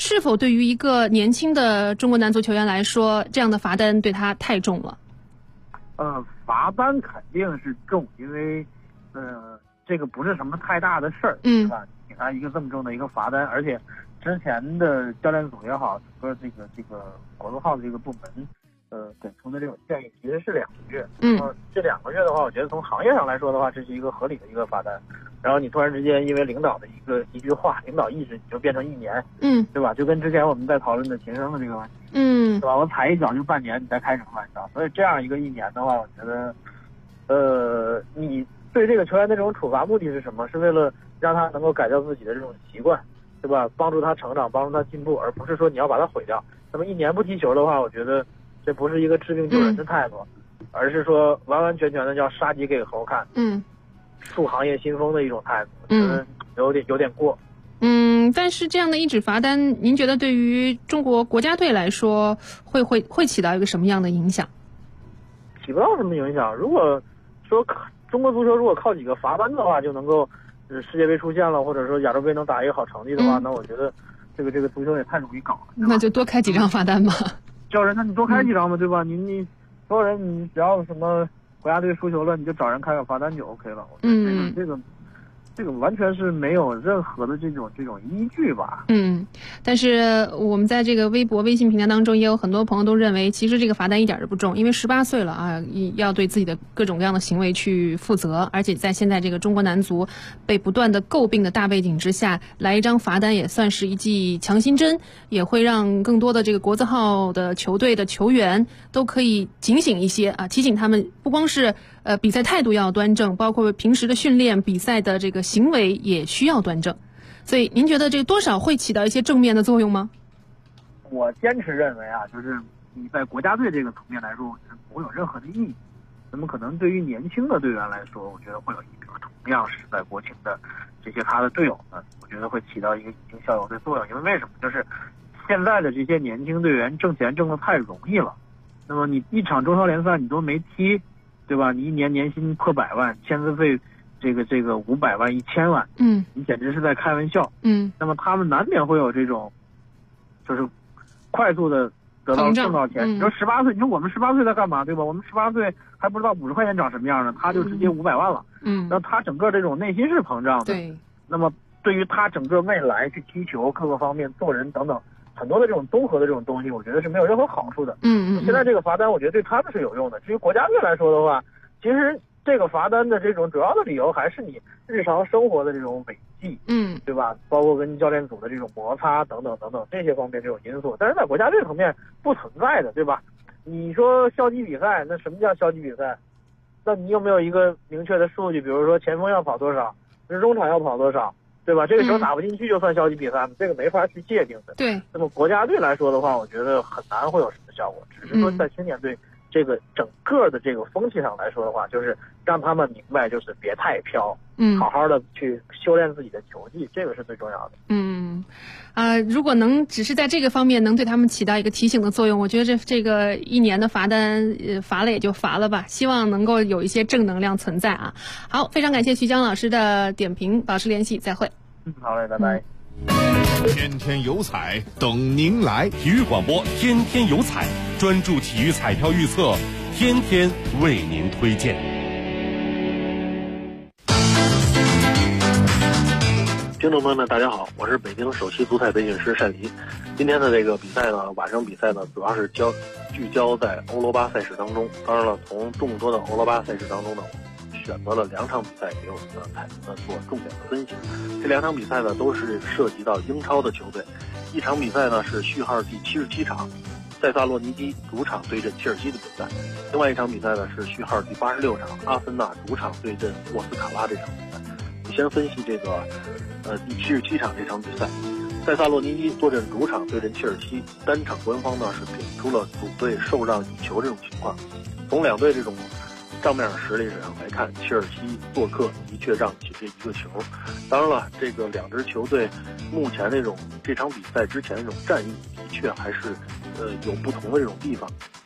是否对于一个年轻的中国男足球员来说，这样的罚单对他太重了？ 罚单肯定是重，因为这个不是什么太大的事儿， 是吧？给他一个这么重的一个罚单，而且之前的教练组也好，整个这个国足号的这个部门，给出的这种建议其实是2个月。这2个月的话，我觉得从行业上来说的话，这是一个合理的一个罚单。然后你突然之间因为领导的一句话，领导意识，你就变成1年，对吧？就跟之前我们在讨论的秦升的这个问题，对吧？我踩一脚就半年，你再开什么玩笑？所以这样一个1年的话，我觉得，你对这个球员的这种处罚目的是什么？是为了让他能够改掉自己的这种习惯，对吧？帮助他成长，帮助他进步，而不是说你要把他毁掉。那么1年不踢球的话，我觉得这不是一个治病救人的态度，而是说完完全全的叫杀鸡给猴看，树行业新风的一种态度，觉得有点过。 但是这样的一纸罚单，您觉得对于中国国家队来说，会起到一个什么样的影响？ 起不到什么影响。如果说中国足球如果靠几个罚单的话就能够世界杯出现了，或者说亚洲杯能打一个好成绩的话，那我觉得这个足球也太容易搞了。 那就多开几张罚单吧。 叫人，那你多开几张吧，对吧？你所有人，你只要什么国家队输球了，你就找人开个罚单就 OK 了。我觉得这个完全是没有任何的这种依据吧。 但是我们在这个微博、微信平台当中，也有很多朋友都认为，其实这个罚单一点都不重，因为18岁了啊，要对自己的各种各样的行为去负责，而且在现在这个中国男足被不断的诟病的大背景之下，来一张罚单也算是一剂强心针，也会让更多的这个国字号的球队的球员都可以警醒一些啊，提醒他们不光是比赛态度要端正，包括平时的训练、比赛的这个行为也需要端正。所以您觉得这多少会起到一些正面的作用吗？ 我坚持认为啊，就是你在国家队这个层面来说，我觉得不会有任何的意义。那么可能对于年轻的队员来说，我觉得会有一个同样是在国青的这些他的队友呢，我觉得会起到一个以儆效尤的作用。因为什么？就是现在的这些年轻队员挣钱挣得太容易了。那么你一场中超联赛你都没踢，对吧？你1年年薪破100万，签字费这个500万、1000万，你简直是在开玩笑。那么他们难免会有这种，就是快速的得到挣到钱。你说18岁，你说我们18岁在干嘛，对吧？我们18岁还不知道50块钱长什么样呢，他就直接500万了。那他整个这种内心是膨胀的。 对。 那么对于他整个未来去踢球、各个方面做人等等很多的这种综合的这种东西，我觉得是没有任何好处的。现在这个罚单，我觉得对他们是有用的。至于国家队来说的话，其实这个罚单的这种主要的理由还是你日常生活的这种违纪，对吧？包括跟教练组的这种摩擦等等等等这些方面这种因素，但是在国家队层面不存在的，对吧？你说消极比赛，那什么叫消极比赛？那你有没有一个明确的数据？比如说前锋要跑多少，中场要跑多少，对吧？这个时候打不进去就算消极比赛吗？这个没法去界定的。 对。 那么国家队来说的话，我觉得很难会有什么效果，只是说在青年队这个整个的这个风气上来说的话，就是让他们明白，就是别太飘，好好的去修炼自己的球技，这个是最重要的。 如果能只是在这个方面能对他们起到一个提醒的作用，我觉得这个1年的罚单，罚了也就罚了吧，希望能够有一些正能量存在啊。好，非常感谢徐江老师的点评，保持联系，再会。 好嘞，拜拜。 天天有彩等您来，体育广播天天有彩，专注体育彩票预测，天天为您推荐。 听众朋友们，大家好，我是北京首席足彩培训师单黎。今天的这个比赛呢，晚上比赛呢，主要是聚焦在欧罗巴赛事当中。当然了，从众多的欧罗巴赛事当中呢，选择了2场比赛给我们的彩民呢做重点的分析。这2场比赛呢都是涉及到英超的球队。一场比赛呢是序号第77场，塞萨洛尼基主场对阵切尔西的比赛；另外一场比赛呢是序号第86场，阿森纳主场对阵沃斯卡拉这场比赛。我先分析这个第77场这场比赛，塞萨洛尼基坐镇主场对阵切尔西，单场官方呢是给出了主队受让1球这种情况。从2队这种账面实力上来看，切尔西做客的确让起这1个球。当然了，这个2支球队目前这场比赛之前这种战役的确还是有不同的这种地方。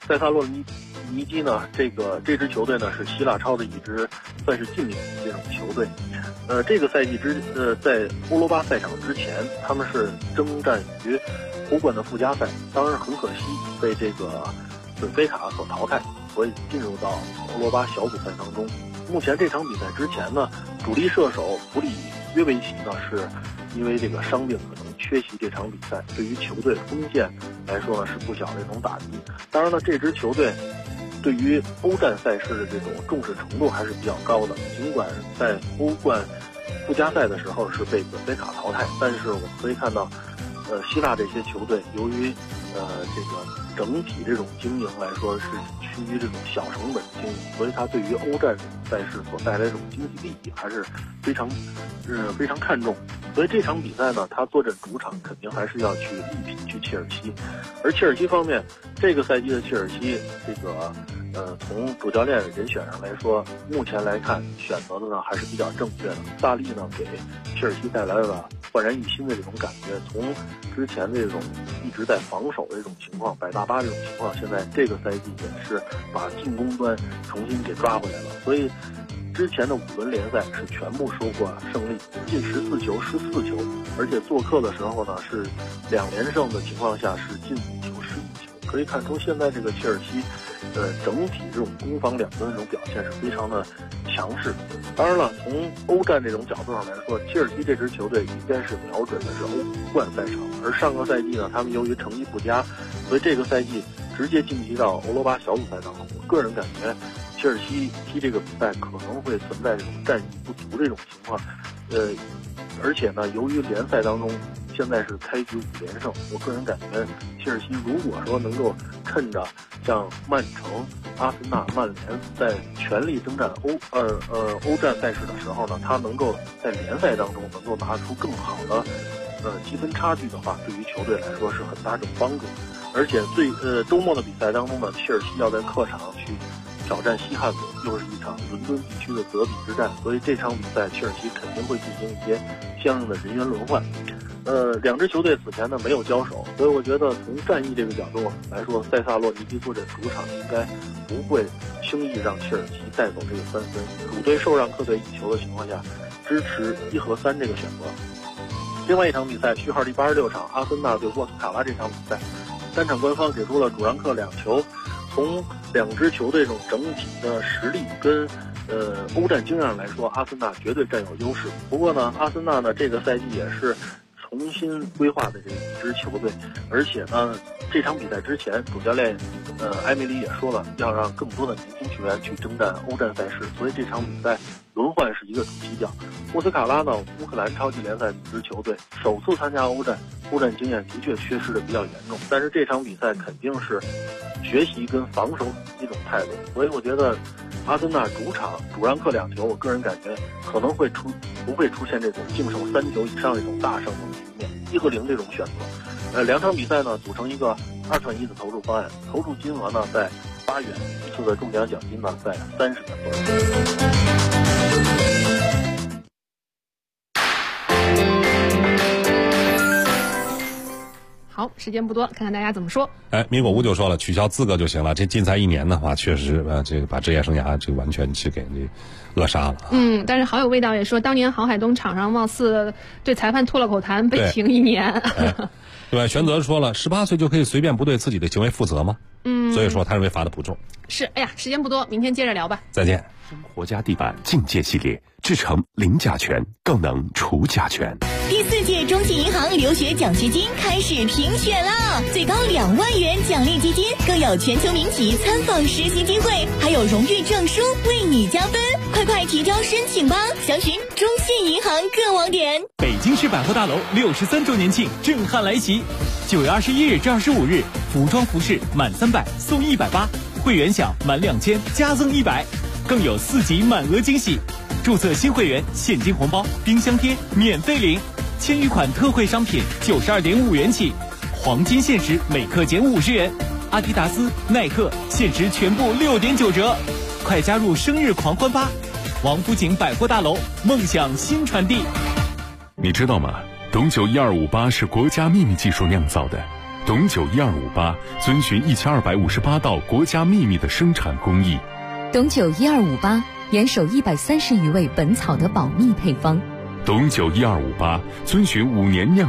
塞萨洛尼基呢，这支球队呢是希腊超的一支算是近邻这种球队。这个赛季在欧罗巴赛场之前，他们是征战于欧冠的附加赛，当然很可惜被这个本菲卡所淘汰，所以进入到欧罗巴小组赛当中。目前这场比赛之前呢，主力射手弗里约维奇呢是因为这个伤病可能缺席这场比赛，对于球队锋线来说呢是不小的一种打击。当然了，这支球队对于欧战赛事的这种重视程度还是比较高的，尽管在欧冠附加赛的时候是被本菲卡淘汰，但是我们可以看到，希腊这些球队由于这个整体这种经营来说是趋于这种小成本经营，所以它对于欧战赛事所带来的这种经济利益还是非常看重。所以这场比赛呢，他坐镇主场肯定还是要去力拼去切尔西。而切尔西方面，这个赛季的切尔西这个从主教练人选上来说，目前来看选择的呢还是比较正确的。萨利呢给切尔西带来了焕然一新的这种感觉，从之前这种一直在防守的这种情况，摆大巴这种情况，现在这个赛季也是把进攻端重新给抓回来了。所以之前的5轮联赛是全部收获胜利，进14球14球，而且做客的时候呢是2连胜的情况下是进5球11球，可以看出现在这个切尔西整体这种攻防两端这种表现是非常的强势。当然了，从欧战这种角度上来说，切尔西这支球队应该是瞄准的是欧冠赛场，而上个赛季呢，他们由于成绩不佳，所以这个赛季直接晋级到欧罗巴小组赛当中。我个人感觉切尔西踢这个比赛可能会存在这种战意不足这种情况，而且呢，由于联赛当中现在是开局5连胜，我个人感觉切尔西如果说能够趁着像曼城、阿森纳、曼联在全力征战欧战赛事的时候呢，他能够在联赛当中能够拿出更好的积分差距的话，对于球队来说是很大种帮助。而且周末的比赛当中呢，切尔西要在客场去挑战西汉姆，又是一场伦敦地区的德比之战，所以这场比赛切尔西肯定会进行一些相应的人员轮换。两支球队此前呢没有交手，所以我觉得从战役这个角度来说，塞萨洛尼基坐镇主场应该不会轻易让切尔西带走这个3分。主队受让客队1球的情况下，支持1和3这个选择。另外一场比赛序号第86场，阿森纳对沃斯卡拉这场比赛，3场官方给出了主让客2球。从两支球队这种整体的实力跟欧战经验上来说，阿森纳绝对占有优势。不过呢，阿森纳呢这个赛季也是重新规划的这一支球队，而且呢这场比赛之前，主教练埃梅里也说了，要让更多的年轻球员去征战欧战赛事，所以这场比赛轮换是一个主基调。沃斯卡拉呢，乌克兰超级联赛的一支球队，首次参加欧战经验的确缺失的比较严重，但是这场比赛肯定是学习跟防守一种态度，所以我觉得阿森纳主场主让客2球，我个人感觉可能不会出现这种净胜3球以上这种大胜的局面，1和0这种选择。两场比赛呢组成一个2串1的投注方案，投注金额呢在8元，一次的中奖奖金呢在30元左右。 好，时间不多，看看大家怎么说。 米果屋就说了，取消资格就行了。这禁赛1年的话，确实这个把职业生涯这个完全是给扼杀了。 但是好友味道也说，当年郝海东场上貌似对裁判吐了口痰，被停1年。 对，玄泽说了，18岁就可以随便不对自己的行为负责吗？所以说他认为罚的不重。 是，哎呀，时间不多，明天接着聊吧。 再见。 生活家地板境界系列，制成零甲醛，更能除甲醛。 第4届中信银行留学奖学金开始评选啦！最高2万元奖励基金，更有全球名企参访实习机会，还有荣誉证书为你加分。快提交申请吧！详询中信银行各网点。 北京市百货大楼63周年庆震撼来袭，9月21日至25日，服装服饰满300送180，会员享满2000加赠100，更有4级满额惊喜。注册新会员，现金红包、冰箱贴免费领，千余款特惠商品92.5元起，黄金限时每克减50元，阿迪达斯、耐克限时全部6.9折，快加入生日狂欢吧！王府井百货大楼，梦想新传递。 你知道吗？董酒1258是国家秘密技术酿造的， 董酒1258遵循1258道国家秘密的生产工艺。 董酒1258严守130余味本草的保密配方。 董酒1258遵循5年酿